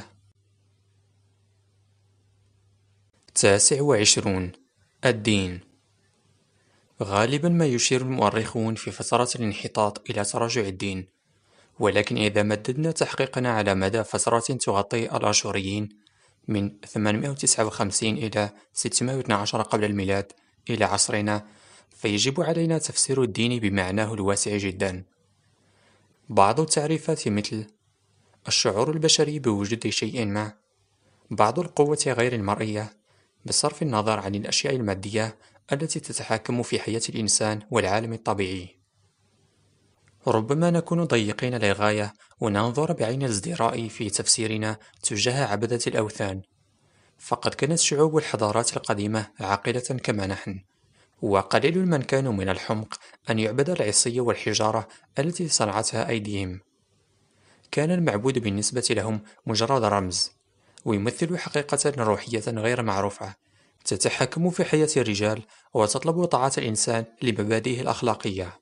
29. الدين. غالبا ما يشير المؤرخون في فترة الانحطاط إلى تراجع الدين، ولكن إذا مددنا تحقيقنا على مدى فترة تغطي الآشوريين من 859 إلى 612 قبل الميلاد إلى عصرنا، فيجب علينا تفسير الدين بمعناه الواسع جدا. بعض التعريفات مثل الشعور البشري بوجود شيء ما، بعض القوة غير المرئية، بصرف النظر عن الأشياء المادية التي تتحكم في حياة الإنسان والعالم الطبيعي. ربما نكون ضيقين للغاية وننظر بعين الازدراء في تفسيرنا تجاه عبدة الأوثان، فقد كانت شعوب الحضارات القديمة عاقلة كما نحن، وقليل من كانوا من الحمق أن يعبد العصي والحجارة التي صنعتها أيديهم. كان المعبود بالنسبة لهم مجرد رمز، ويمثل حقيقة روحية غير معروفة تتحكم في حياة الرجال وتطلب طاعة الإنسان لمبادئه الأخلاقية.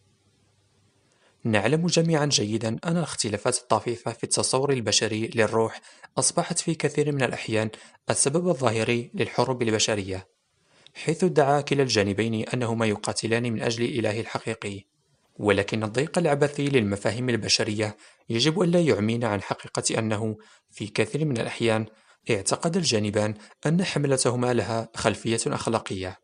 نعلم جميعا جيدا أن الاختلافات الطفيفة في التصور البشري للروح أصبحت في كثير من الأحيان السبب الظاهري للحروب البشرية، حيث ادعى كلا الجانبين أنهما يقاتلان من أجل الإله الحقيقي. ولكن الضيق العبثي للمفاهيم البشرية يجب ألا يعمينا عن حقيقة أنه في كثير من الأحيان اعتقد الجانبان أن حملتهما لها خلفية أخلاقية.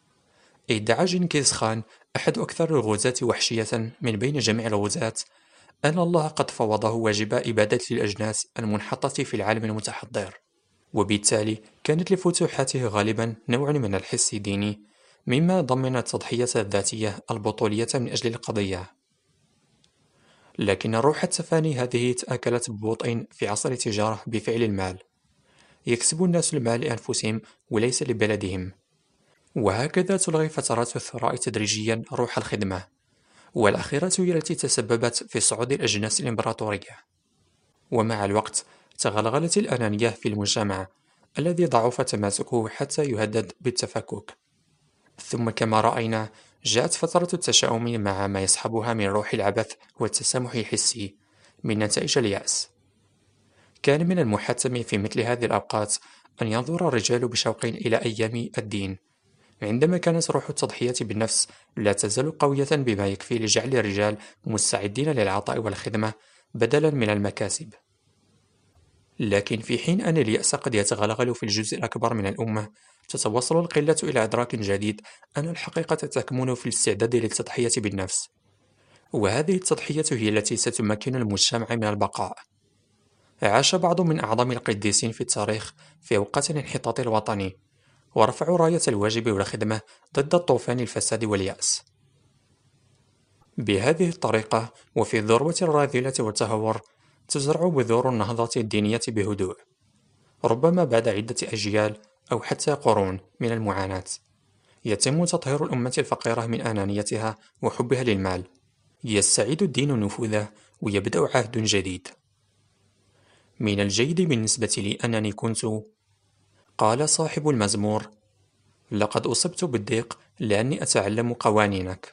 ادعى جنكيز خان، أحد أكثر الغزاة وحشية من بين جميع الغزاة، أن الله قد فوضه واجب إبادة الأجناس المنحطة في العالم المتحضر، وبالتالي كانت لفتوحاته غالبا نوع من الحس الديني، مما ضمن التضحية الذاتية البطولية من أجل القضية. لكن روح التفاني هذه تآكلت ببطء في عصر التجارة بفعل المال. يكسب الناس المال لأنفسهم وليس لبلدهم، وهكذا تلغي فترات الثراء تدريجيا روح الخدمة، والأخيرة هي التي تسببت في صعود الأجناس الإمبراطورية. ومع الوقت تغلغلت الأنانية في المجتمع الذي ضعف تماسكه حتى يهدد بالتفكك. ثم كما رأينا جاءت فترة التشاؤم مع ما يصحبها من روح العبث والتسامح الحسي من نتائج اليأس. كان من المحتم في مثل هذه الأوقات أن ينظر الرجال بشوق إلى أيام الدين، عندما كانت روح التضحية بالنفس لا تزال قوية بما يكفي لجعل الرجال مستعدين للعطاء والخدمة بدلا من المكاسب. لكن في حين أن اليأس قد يتغلغل في الجزء الأكبر من الأمة، تتوصل القلة إلى إدراك جديد أن الحقيقة تكمن في الاستعداد للتضحية بالنفس، وهذه التضحية هي التي ستمكن المجتمع من البقاء. عاش بعض من أعظم القديسين في التاريخ في أوقات الانحطاط الوطني، ورفعوا راية الواجب والخدمة ضد طوفان الفساد واليأس. بهذه الطريقة وفي الذروة الراذلة والتهور تزرع بذور النهضة الدينية بهدوء، ربما بعد عدة أجيال أو حتى قرون من المعاناة. يتم تطهير الأمة الفقيرة من أنانيتها وحبها للمال، يستعيد الدين نفوذه ويبدأ عهد جديد. من الجيد بالنسبة لي أنني كنت، قال صاحب المزمور، لقد أصبت بالضيق لأني أتعلم قوانينك.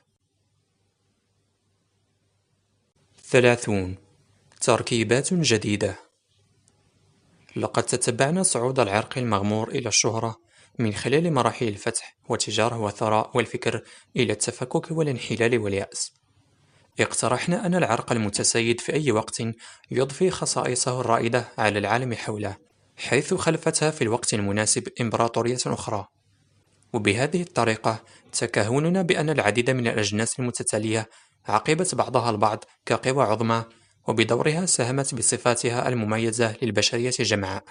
30. تركيبات جديدة. لقد تتبعنا صعود العرق المغمور إلى الشهرة من خلال مراحل الفتح والتجارة والثراء والفكر إلى التفكك والانحلال واليأس. اقترحنا أن العرق المتسيد في أي وقت يضفي خصائصه الرائدة على العالم حوله، حيث خلفتها في الوقت المناسب إمبراطورية أخرى. وبهذه الطريقة تكهننا بأن العديد من الأجناس المتتالية عقبت بعضها البعض كقوى عظمى، وبدورها ساهمت بصفاتها المميزة للبشرية جمعاء.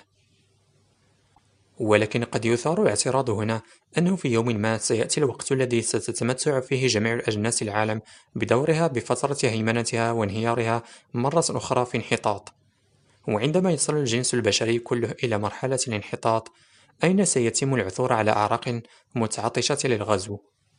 ولكن قد يثار الاعتراض هنا أنه في يوم ما سيأتي الوقت الذي ستتمتع فيه جميع الأجناس العالم بدورها بفترة هيمنتها وانهيارها مرة أخرى في انحطاط. وعندما يصل الجنس البشري كله إلى مرحلة الانحطاط، أين سيتم العثور على أعراق متعطشة للغزو؟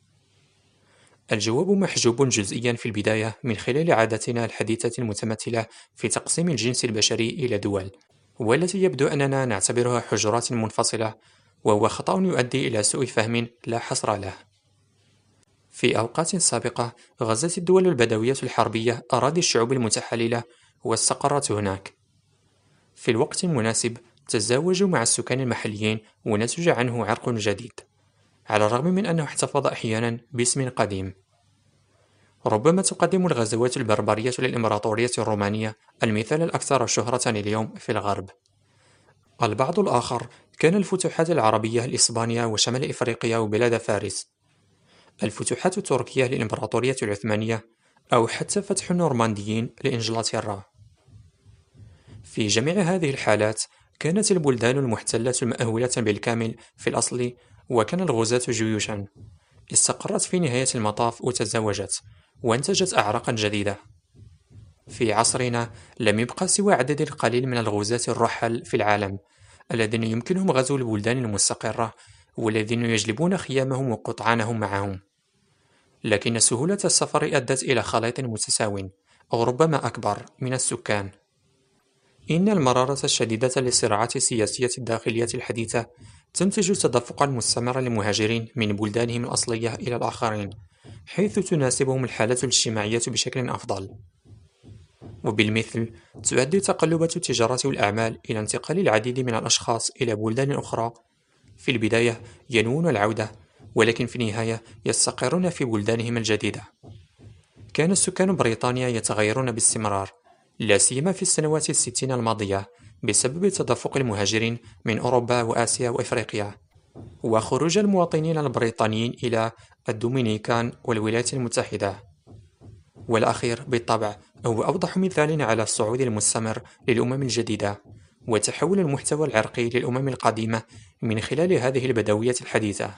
الجواب محجوب جزئيا في البداية من خلال عاداتنا الحديثة المتمثلة في تقسيم الجنس البشري إلى دول، والتي يبدو أننا نعتبرها حجرات منفصلة، وهو خطأ يؤدي إلى سوء فهم لا حصر له. في أوقات سابقة غزت الدول البدوية الحربية أراضي الشعوب المتحللة واستقرت هناك. في الوقت المناسب تزاوجوا مع السكان المحليين ونتج عنه عرق جديد، على الرغم من أنه احتفظ أحيانا باسم قديم. ربما تقدم الغزوات البربرية للإمبراطورية الرومانية المثال الأكثر شهرة اليوم في الغرب. البعض الآخر كان الفتوحات العربية لإسبانيا وشمال إفريقيا وبلاد فارس، الفتوحات التركية للإمبراطورية العثمانية، أو حتى فتح النورمانديين لإنجلترا. في جميع هذه الحالات كانت البلدان المحتلة مأهولة بالكامل في الأصل، وكان الغزاة جيوشا استقرت في نهاية المطاف وتزاوجت وانتجت أعراقا جديدة. في عصرنا لم يبقى سوى عدد قليل من الغزاة الرحل في العالم الذين يمكنهم غزو البلدان المستقرة، والذين يجلبون خيامهم وقطعانهم معهم. لكن سهولة السفر أدت إلى خليط متساو أو ربما أكبر من السكان. إن المرارة الشديدة للصراعات السياسية الداخلية الحديثة تنتج تدفقا مستمرا للمهاجرين من بلدانهم الأصلية إلى الآخرين، حيث تناسبهم الحالة الاجتماعية بشكل أفضل. وبالمثل تؤدي تقلبات التجارة والأعمال إلى انتقال العديد من الأشخاص إلى بلدان أخرى. في البداية ينوون العودة، ولكن في النهاية يستقرون في بلدانهم الجديدة. كان سكان بريطانيا يتغيرون باستمرار، لا سيما في السنوات 60 الماضية، بسبب تدفق المهاجرين من أوروبا وآسيا وإفريقيا، وخروج المواطنين البريطانيين إلى الدومينيكان والولايات المتحدة. والأخير بالطبع هو أوضح مثال على الصعود المستمر للأمم الجديدة وتحول المحتوى العرقي للأمم القديمة من خلال هذه البدوية الحديثة.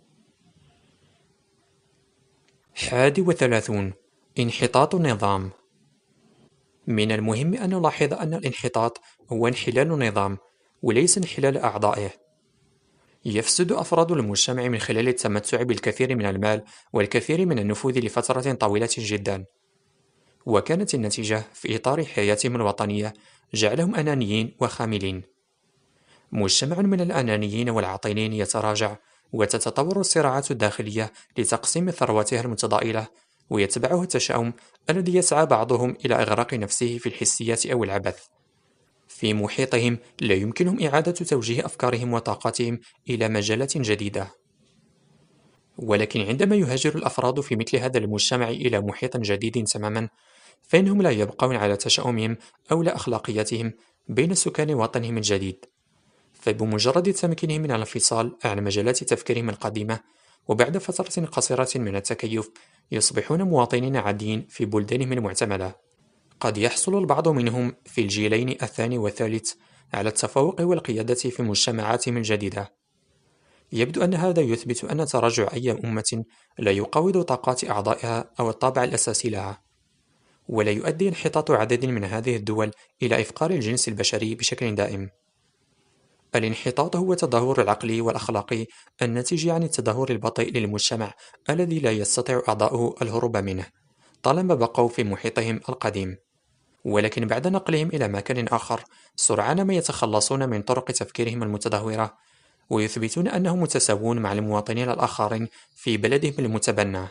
31. انحطاط النظام. من المهم أن نلاحظ أن الانحطاط هو انحلال النظام وليس انحلال أعضائه. يفسد أفراد المجتمع من خلال التمتع بالكثير من المال والكثير من النفوذ لفترة طويلة جدا، وكانت النتيجة في إطار حياتهم الوطنية جعلهم أنانيين وخاملين. مجتمع من الأنانيين والعاطلين يتراجع، وتتطور الصراعات الداخلية لتقسيم ثرواتها المتضائلة، ويتبعها التشاؤم الذي يسعى بعضهم إلى إغراق نفسه في الحسيات أو العبث. في محيطهم لا يمكنهم إعادة توجيه أفكارهم وطاقاتهم إلى مجالات جديدة. ولكن عندما يهاجر الأفراد في مثل هذا المجتمع إلى محيط جديد تماما، فإنهم لا يبقون على تشاؤمهم أو لا أخلاقياتهم بين سكان وطنهم الجديد، فبمجرد تمكينهم من الانفصال عن مجالات تفكيرهم القديمة وبعد فترة قصيرة من التكيف يصبحون مواطنين عاديين في بلدانهم المعتمدة. قد يحصل البعض منهم في الجيلين الثاني والثالث على التفوق والقيادة في مجتمعاتهم الجديدة. يبدو أن هذا يثبت أن تراجع أي أمة لا يقاوض طاقات أعضائها أو الطابع الأساسي لها، ولا يؤدي انحطاط عدد من هذه الدول إلى إفقار الجنس البشري بشكل دائم. الانحطاط هو التدهور العقلي والأخلاقي الناتج عن التدهور البطيء للمجتمع الذي لا يستطيع أعضاؤه الهروب منه طالما بقوا في محيطهم القديم، ولكن بعد نقلهم إلى مكان آخر سرعان ما يتخلصون من طرق تفكيرهم المتدهورة ويثبتون أنهم متساوون مع المواطنين الآخرين في بلدهم المتبنى.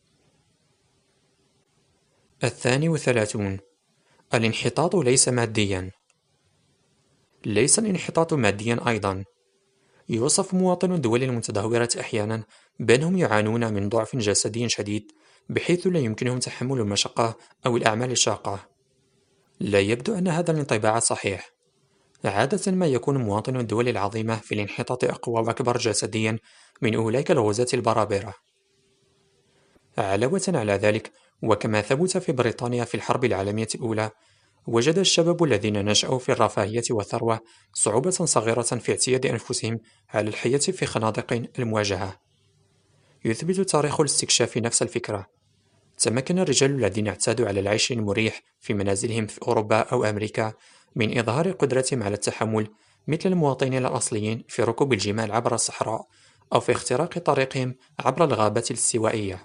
32. الانحطاط ليس ماديا. ليس الانحطاط ماديا أيضا. يوصف مواطنو الدول المتدهورة أحيانا بأنهم يعانون من ضعف جسدي شديد بحيث لا يمكنهم تحمل المشقة أو الأعمال الشاقة. لا يبدو أن هذا الانطباع صحيح. عادة ما يكون مواطنو الدول العظيمة في الانحطاط أقوى وأكبر جسديا من أولئك الغزاة البرابرة. علاوة على ذلك، وكما ثبت في بريطانيا في الحرب العالمية الأولى، وجد الشباب الذين نشأوا في الرفاهية والثروة صعوبة صغيرة في اعتياد أنفسهم على الحياة في خنادق المواجهة. يثبت تاريخ الاستكشاف نفس الفكرة. تمكن الرجال الذين اعتادوا على العيش المريح في منازلهم في أوروبا أو أمريكا من إظهار قدرتهم على التحمل مثل المواطنين الأصليين في ركوب الجمال عبر الصحراء أو في اختراق طريقهم عبر الغابات الاستوائية.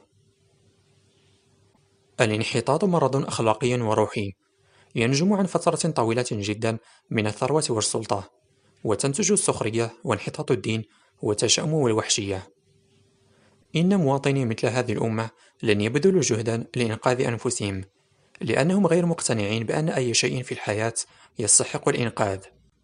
الانحطاط مرض أخلاقي وروحي ينجم عن فترة طويلة جدا من الثروة والسلطة، وتنتج السخرية وانحطاط الدين والتشاؤم والوحشية. إن مواطني مثل هذه الأمة لن يبذلوا جهدا لإنقاذ أنفسهم، لأنهم غير مقتنعين بأن أي شيء في الحياة يستحق الإنقاذ.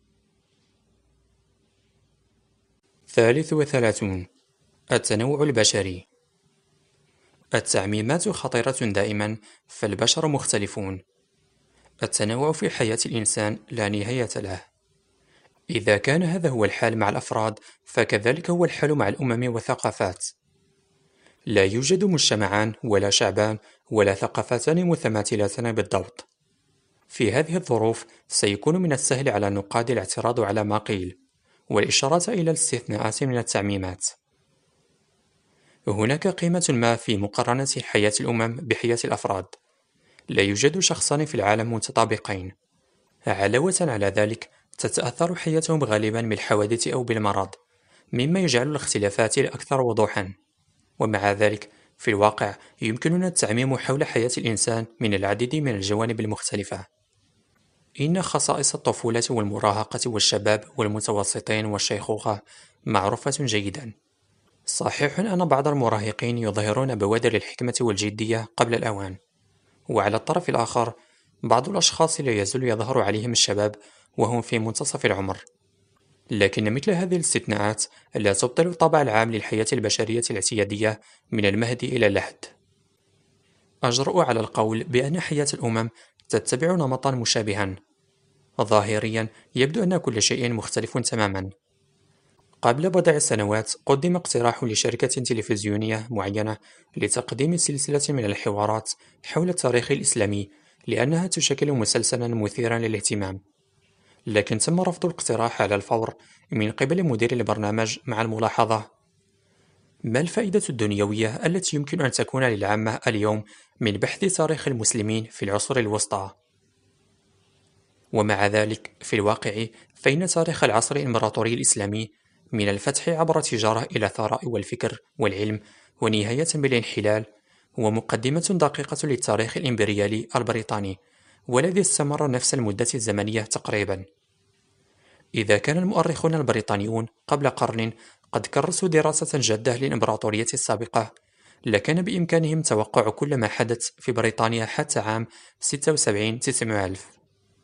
33. التنوع البشري. التعميمات خطيرة دائما، فالبشر مختلفون. التنوع في حياة الإنسان لا نهاية له. إذا كان هذا هو الحال مع الأفراد، فكذلك هو الحال مع الأمم والثقافات. لا يوجد مجتمعان ولا شعبان ولا ثقافتان متماثلتان بالضبط. في هذه الظروف سيكون من السهل على النقاد الاعتراض على ما قيل والإشارة إلى الاستثناءات من التعميمات. هناك قيمة ما في مقارنة حياة الأمم بحياة الأفراد. لا يوجد شخصان في العالم متطابقين. علاوة على ذلك، تتأثر حياتهم غالبا بالحوادث أو بالمرض، مما يجعل الاختلافات أكثر وضوحا. ومع ذلك، في الواقع يمكننا التعميم حول حياة الإنسان من العديد من الجوانب المختلفة. إن خصائص الطفولة والمراهقة والشباب والمتوسطين والشيخوخة معروفة جيدا. صحيح أن بعض المراهقين يظهرون بوادر الحكمة والجدية قبل الأوان، وعلى الطرف الآخر بعض الأشخاص لا يزال يظهر عليهم الشباب وهم في منتصف العمر. لكن مثل هذه الاستثناءات لا تبطل الطابع العام للحياة البشرية الاعتيادية من المهد إلى اللحد. أجرؤ على القول بأن حياة الأمم تتبع نمطا مشابها. ظاهريا يبدو أن كل شيء مختلف تماما. قبل بضع سنوات قدم اقتراح لشركة تلفزيونية معينة لتقديم سلسلة من الحوارات حول التاريخ الإسلامي لأنها تشكل مسلسلا مثيرا للاهتمام، لكن تم رفض الاقتراح على الفور من قبل مدير البرنامج مع الملاحظة: ما الفائدة الدنيوية التي يمكن أن تكون للعامة اليوم من بحث تاريخ المسلمين في العصور الوسطى؟ ومع ذلك في الواقع فإن تاريخ العصر الإمبراطوري الإسلامي من الفتح عبر التجارة إلى الثراء والفكر والعلم ونهاية بالانحلال هو مقدمة دقيقة للتاريخ الإمبريالي البريطاني، والذي استمر نفس المدة الزمنية تقريبا. إذا كان المؤرخون البريطانيون قبل قرن قد كرسوا دراسة جادة للإمبراطورية السابقة، لكان بإمكانهم توقع كل ما حدث في بريطانيا حتى عام 76-900 ألف.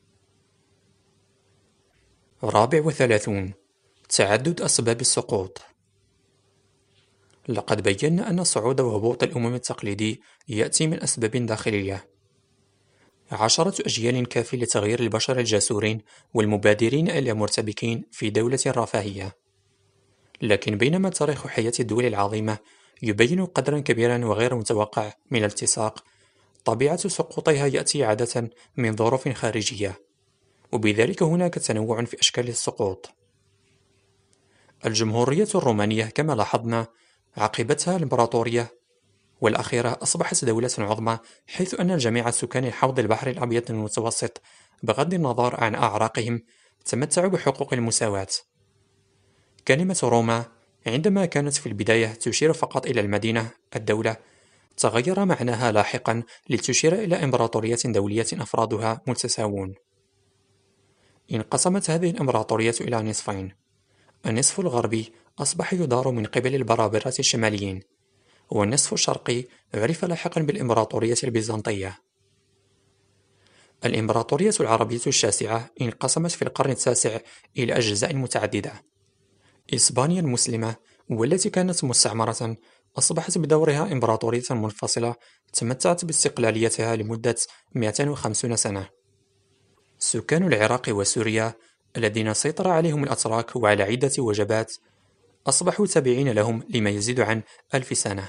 34. تعدد أسباب السقوط. لقد بينا أن صعود وهبوط الأمم التقليدي يأتي من أسباب داخلية. 10 أجيال كافية لتغيير البشر الجسورين والمبادرين إلى مرتبكين في دولة رفاهية. لكن بينما تاريخ حياة الدول العظيمة يبين قدرا كبيرا وغير متوقع من الالتصاق، طبيعة سقوطها يأتي عادة من ظروف خارجية، وبذلك هناك تنوع في أشكال السقوط. الجمهورية الرومانية كما لاحظنا، عقبتها الإمبراطورية، والأخيرة أصبحت دولة عظمى، حيث أن جميع سكان حوض البحر الأبيض المتوسط بغض النظر عن أعراقهم تمتعوا بحقوق المساواة. كلمة روما عندما كانت في البداية تشير فقط إلى المدينة، الدولة، تغير معناها لاحقا لتشير إلى إمبراطورية دولية أفرادها متساوون. انقسمت هذه الإمبراطورية إلى نصفين: النصف الغربي أصبح يدار من قبل البرابرة الشماليين، والنصف الشرقي عرف لاحقا بالإمبراطورية البيزنطية. الإمبراطورية العربية الشاسعة انقسمت في القرن التاسع إلى أجزاء متعددة. إسبانيا المسلمة، والتي كانت مستعمرة، أصبحت بدورها إمبراطورية منفصلة تمتعت باستقلاليتها لمدة 250 سنة. سكان العراق وسوريا الذين سيطر عليهم الأتراك وعلى عدة وجبات أصبحوا تابعين لهم لما يزيد عن 1000 سنة.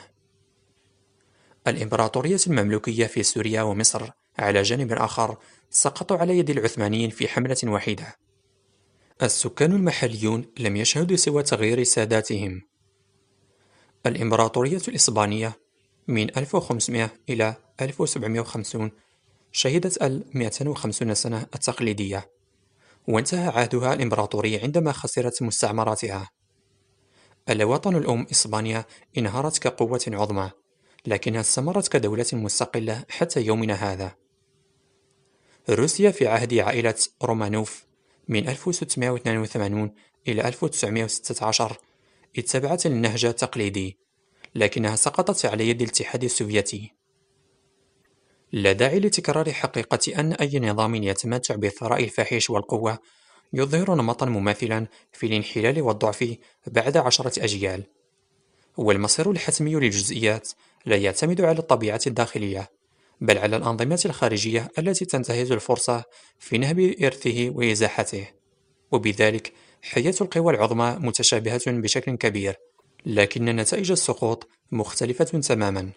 الإمبراطورية المملوكية في سوريا ومصر على جانب آخر سقطوا على يد العثمانيين في حملة واحدة. السكان المحليون لم يشهدوا سوى تغيير ساداتهم. الإمبراطورية الإسبانية من 1500 إلى 1750 شهدت 250 سنة التقليدية، وانتهى عهدها الإمبراطوري عندما خسرت مستعمراتها. الوطن الأم إسبانيا انهارت كقوة عظمى، لكنها استمرت كدولة مستقلة حتى يومنا هذا. روسيا في عهد عائلة رومانوف من 1682 إلى 1916 اتبعت النهج التقليدي، لكنها سقطت على يد الاتحاد السوفيتي. لا داعي لتكرار حقيقة أن أي نظام يتمتع بالثراء الفاحش والقوة يظهر نمطا مماثلا في الانحلال والضعف بعد 10 أجيال، والمصير الحتمي للجزئيات لا يعتمد على الطبيعة الداخلية، بل على الأنظمة الخارجية التي تنتهز الفرصة في نهب إرثه وإزاحته. وبذلك حياة القوى العظمى متشابهة بشكل كبير، لكن نتائج السقوط مختلفة تماما.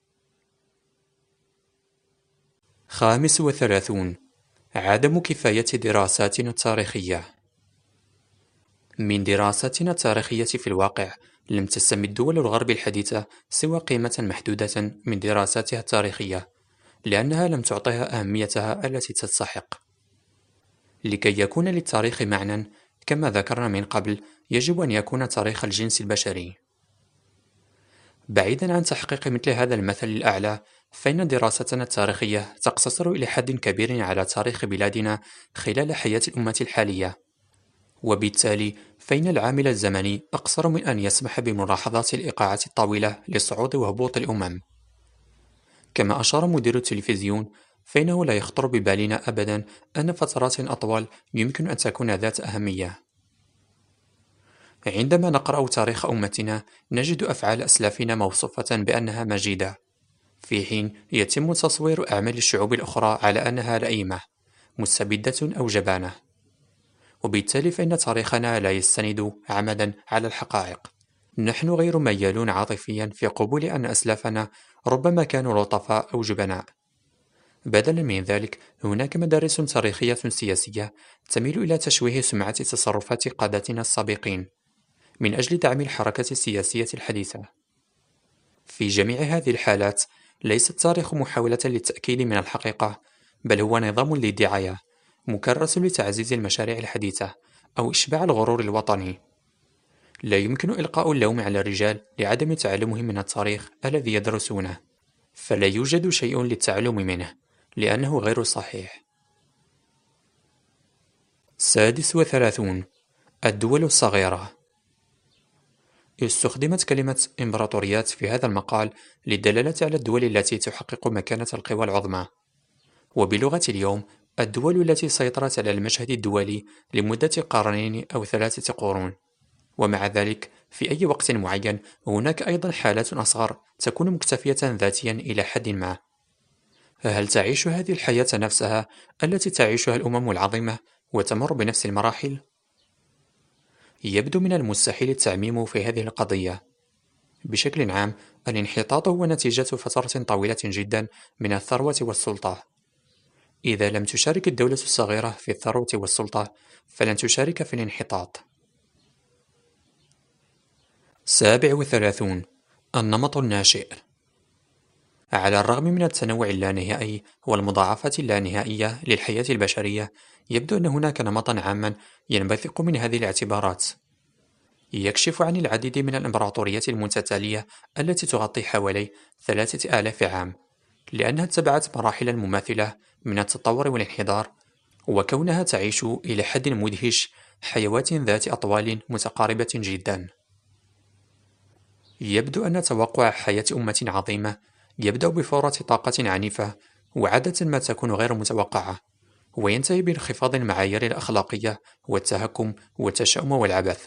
35. عدم كفاية دراساتنا التاريخية. من دراساتنا التاريخية في الواقع لم تستمد دول الغرب الحديثة سوى قيمة محدودة من دراساتها التاريخية، لأنها لم تعطها أهميتها التي تستحق. لكي يكون للتاريخ معنى، كما ذكرنا من قبل، يجب أن يكون تاريخ الجنس البشري. بعيدا عن تحقيق مثل هذا المثل الأعلى، فإن دراستنا التاريخية تقتصر إلى حد كبير على تاريخ بلادنا خلال حياة الأمة الحالية، وبالتالي فإن العامل الزمني أقصر من أن يسمح بملاحظة الإيقاعات الطويلة لصعود وهبوط الأمم. كما أشار مدير التلفزيون، فإنه لا يخطر ببالنا أبدا أن فترات أطول يمكن أن تكون ذات أهمية. عندما نقرأ تاريخ أمتنا نجد أفعال أسلافنا موصوفة بأنها مجيدة، في حين يتم تصوير أعمال الشعوب الأخرى على أنها لئيمة، مستبدة أو جبانة. وبالتالي فإن تاريخنا لا يستند عمدا على الحقائق. نحن غير ميالون عاطفيا في قبول أن أسلافنا ربما كانوا لطفاء أو جبناء، بدلا من ذلك، هناك مدارس تاريخية سياسية تميل إلى تشويه سمعة تصرفات قادتنا السابقين من أجل دعم الحركة السياسية الحديثة. في جميع هذه الحالات، ليس التاريخ محاولة للتأكيد من الحقيقة، بل هو نظام للدعاية مكرس لتعزيز المشاريع الحديثة أو إشباع الغرور الوطني. لا يمكن إلقاء اللوم على الرجال لعدم تعلمهم من التاريخ الذي يدرسونه، فلا يوجد شيء للتعلم منه لأنه غير صحيح. 36. الدول الصغيرة. استخدمت كلمة إمبراطوريات في هذا المقال للدلالة على الدول التي تحقق مكانة القوى العظمى، وبلغة اليوم الدول التي سيطرت على المشهد الدولي لمدة قرنين أو 3 قرون. ومع ذلك في أي وقت معين هناك أيضا حالات أصغر تكون مكتفية ذاتيا إلى حد ما. هل تعيش هذه الحياة نفسها التي تعيشها الأمم العظيمة وتمر بنفس المراحل؟ يبدو من المستحيل التعميم في هذه القضية. بشكل عام، الانحطاط هو نتيجة فترة طويلة جدا من الثروة والسلطة. إذا لم تشارك الدولة الصغيرة في الثروة والسلطة، فلن تشارك في الانحطاط. 37. النمط الناشئ. على الرغم من التنوع اللانهائي والمضاعفات اللانهائية للحياة البشرية، يبدو أن هناك نمطا عاما ينبثق من هذه الاعتبارات. يكشف عن العديد من الإمبراطوريات المتتالية التي تغطي حوالي 3000 عام، لأنها اتبعت مراحلا مماثلة من التطور والانحدار، وكونها تعيش إلى حد مدهش حيوات ذات أطوال متقاربة جدا. يبدو أن توقع حياة أمة عظيمة يبدأ بفورة طاقة عنيفة، وعادة ما تكون غير متوقعة، وينتهي بانخفاض المعايير الأخلاقية والتهكم والتشاؤم والعبث.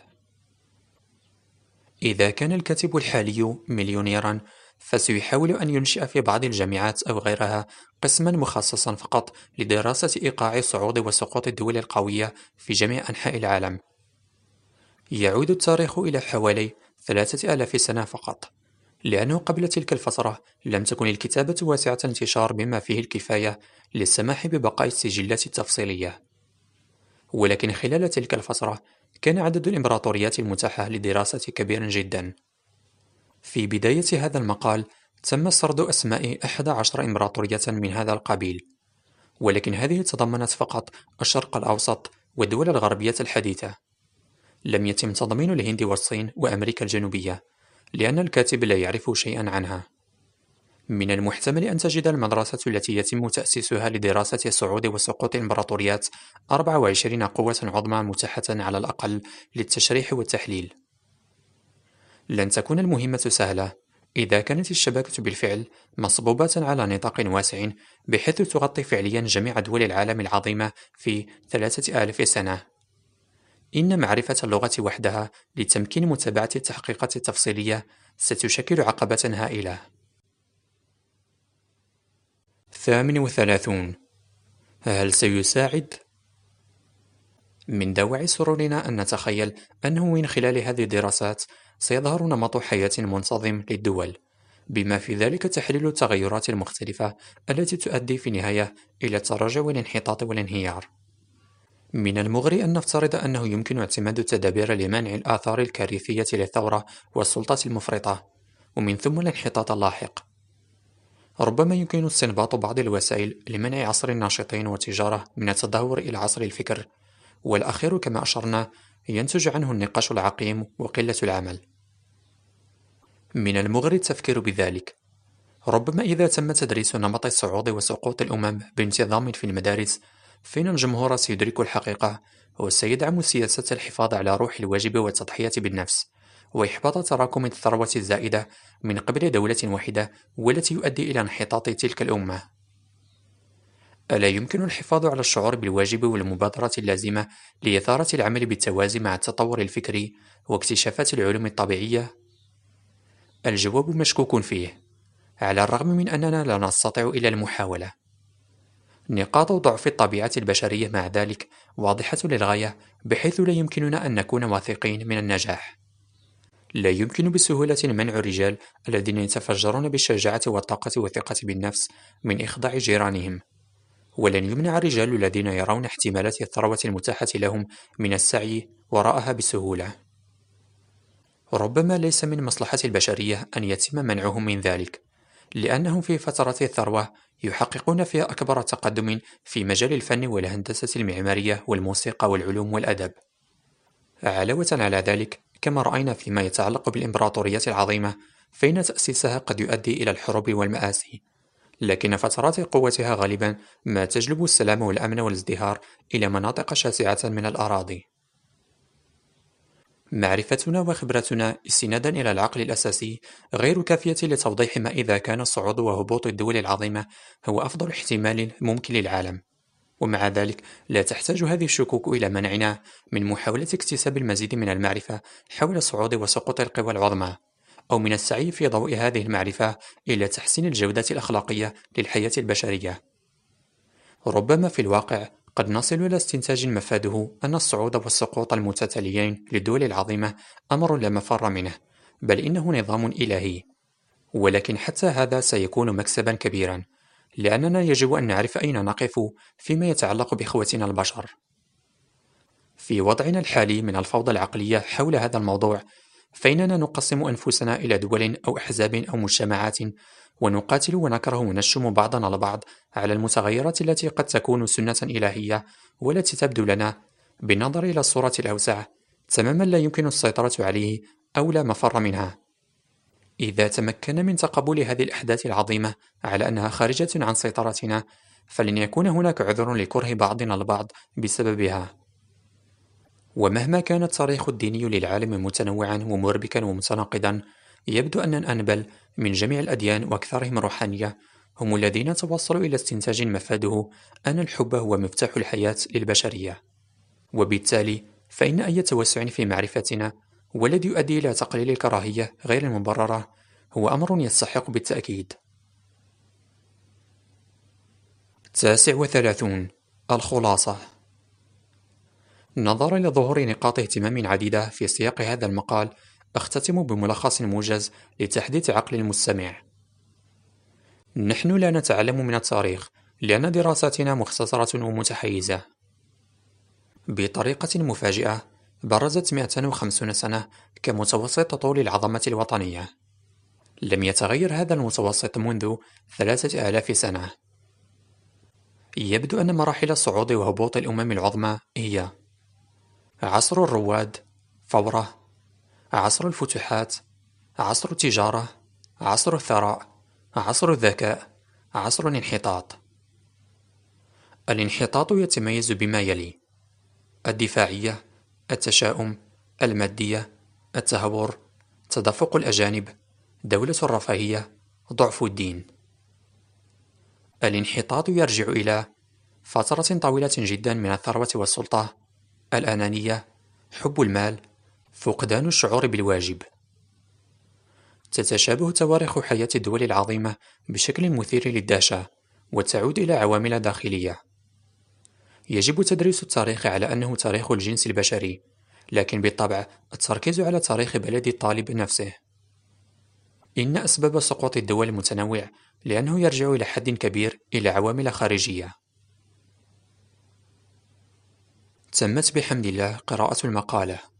إذا كان الكاتب الحالي مليونيرا، فسيحاول أن ينشئ في بعض الجامعات أو غيرها قسما مخصصا فقط لدراسة إيقاع صعود وسقوط الدول القوية في جميع أنحاء العالم. يعود التاريخ إلى حوالي 3000 سنة فقط، لأنه قبل تلك الفترة لم تكن الكتابة واسعة انتشار بما فيه الكفاية للسماح ببقاء السجلات التفصيلية. ولكن خلال تلك الفترة كان عدد الإمبراطوريات المتاحة للدراسة كبيرا جدا. في بداية هذا المقال تم سرد أسماء 11 إمبراطورية من هذا القبيل، ولكن هذه تضمنت فقط الشرق الأوسط والدول الغربية الحديثة. لم يتم تضمين الهند والصين وأمريكا الجنوبية، لأن الكاتب لا يعرف شيئا عنها. من المحتمل أن تجد المدرسة التي يتم تأسيسها لدراسة صعود وسقوط الإمبراطوريات 24 قوة عظمى متاحة على الأقل للتشريح والتحليل. لن تكون المهمة سهلة إذا كانت الشبكة بالفعل مصبوبة على نطاق واسع بحيث تغطي فعليا جميع دول العالم العظيمة في 3000 سنة. إن معرفة اللغة وحدها لتمكين متابعة التحقيقات التفصيلية ستشكل عقبة هائلة. 38. هل سيساعد؟ من دواعي سرورنا أن نتخيل أنه من خلال هذه الدراسات سيظهر نمط حياة منتظم للدول، بما في ذلك تحليل التغيرات المختلفة التي تؤدي في النهاية إلى التراجع والانحطاط والانهيار. من المغري أن نفترض أنه يمكن اعتماد التدابير لمنع الآثار الكارثية للثورة والسلطة المفرطة، ومن ثم الانحطاط اللاحق. ربما يمكن استنباط بعض الوسائل لمنع عصر الناشطين والتجارة من التدهور إلى عصر الفكر، والأخير كما أشرنا ينتج عنه النقاش العقيم وقلة العمل. من المغري التفكير بذلك. ربما إذا تم تدريس نمط صعود وسقوط الأمم بانتظام في المدارس، فإن الجمهور سيدرك الحقيقة وسيدعم سياسة الحفاظ على روح الواجب والتضحية بالنفس، وإحباط تراكم الثروة الزائدة من قبل دولة واحدة والتي يؤدي إلى انحطاط تلك الأمة. ألا يمكن الحفاظ على الشعور بالواجب والمبادرة اللازمة لإثارة العمل بالتوازي مع التطور الفكري واكتشافات العلوم الطبيعية؟ الجواب مشكوك فيه، على الرغم من أننا لا نستطيع إلا المحاولة. نقاط ضعف الطبيعة البشرية مع ذلك واضحة للغاية، بحيث لا يمكننا أن نكون واثقين من النجاح. لا يمكن بسهولة منع الرجال الذين يتفجرون بالشجاعة والطاقة والثقة بالنفس من إخضاع جيرانهم، ولن يمنع الرجال الذين يرون احتمالات الثروة المتاحة لهم من السعي وراءها بسهولة. ربما ليس من مصلحة البشرية أن يتم منعهم من ذلك، لأنهم في فترة الثروة يحققون فيها أكبر تقدم في مجال الفن والهندسة المعمارية والموسيقى والعلوم والأدب. علاوة على ذلك، كما رأينا فيما يتعلق بالإمبراطوريات العظيمة، فإن تأسيسها قد يؤدي إلى الحروب والمآسي، لكن فترات قوتها غالبا ما تجلب السلام والأمن والازدهار إلى مناطق شاسعة من الأراضي. معرفتنا وخبرتنا استنادا إلى العقل الأساسي غير كافية لتوضيح ما إذا كان صعود وهبوط الدول العظيمة هو أفضل احتمال ممكن للعالم، ومع ذلك لا تحتاج هذه الشكوك إلى منعنا من محاولة اكتساب المزيد من المعرفة حول صعود وسقوط القوى العظمى، أو من السعي في ضوء هذه المعرفة إلى تحسين الجودة الأخلاقية للحياة البشرية. ربما في الواقع قد نصل إلى استنتاج مفاده أن الصعود والسقوط المتتاليين للدول العظيمة أمر لا مفر منه، بل إنه نظام إلهي. ولكن حتى هذا سيكون مكسبا كبيرا، لأننا يجب أن نعرف أين نقف فيما يتعلق بإخوتنا البشر. في وضعنا الحالي من الفوضى العقلية حول هذا الموضوع، فإننا نقسم أنفسنا إلى دول أو أحزاب أو مجتمعات، ونقاتل ونكره ونشتم بعضنا البعض على المتغيرات التي قد تكون سنة إلهية والتي تبدو لنا بالنظر إلى الصورة الأوسع تماما لا يمكن السيطرة عليه أو لا مفر منها. إذا تمكنا من تقبل هذه الأحداث العظيمة على أنها خارجة عن سيطرتنا، فلن يكون هناك عذر لكره بعضنا البعض بسببها. ومهما كان التاريخ الديني للعالم متنوعا ومربكا ومتناقضا، يبدو أن الأنبل من جميع الأديان وأكثرهم روحانية هم الذين توصلوا إلى استنتاج مفاده أن الحب هو مفتاح الحياة للبشرية. وبالتالي فإن أي توسع في معرفتنا والذي يؤدي إلى تقليل الكراهية غير المبررة هو أمر يستحق بالتأكيد. 39. الخلاصة. نظرا لظهور نقاط اهتمام عديدة في سياق هذا المقال، أختتم بملخص موجز لتحديث عقل المستمع. نحن لا نتعلم من التاريخ لأن دراساتنا مختصرة ومتحيزة. بطريقة مفاجئة، برزت 250 سنة كمتوسط طول العظمة الوطنية. لم يتغير هذا المتوسط منذ 3000 سنة. يبدو أن مراحل الصعود وهبوط الأمم العظمى هي: عصر الرواد، فورة، عصر الفتوحات، عصر التجارة، عصر الثراء، عصر الذكاء، عصر الانحطاط. الانحطاط يتميز بما يلي: الدفاعية، التشاؤم، المادية، التهور، تدفق الأجانب، دولة الرفاهية، ضعف الدين. الانحطاط يرجع إلى فترة طويلة جدا من الثروة والسلطة، الأنانية، حب المال، فقدان الشعور بالواجب. تتشابه تواريخ حياة الدول العظيمة بشكل مثير للدهشة، وتعود إلى عوامل داخلية. يجب تدريس التاريخ على أنه تاريخ الجنس البشري، لكن بالطبع التركيز على تاريخ بلد الطالب نفسه. إن أسباب سقوط الدول متنوع، لأنه يرجع إلى حد كبير إلى عوامل خارجية. تمت بحمد الله قراءة المقالة.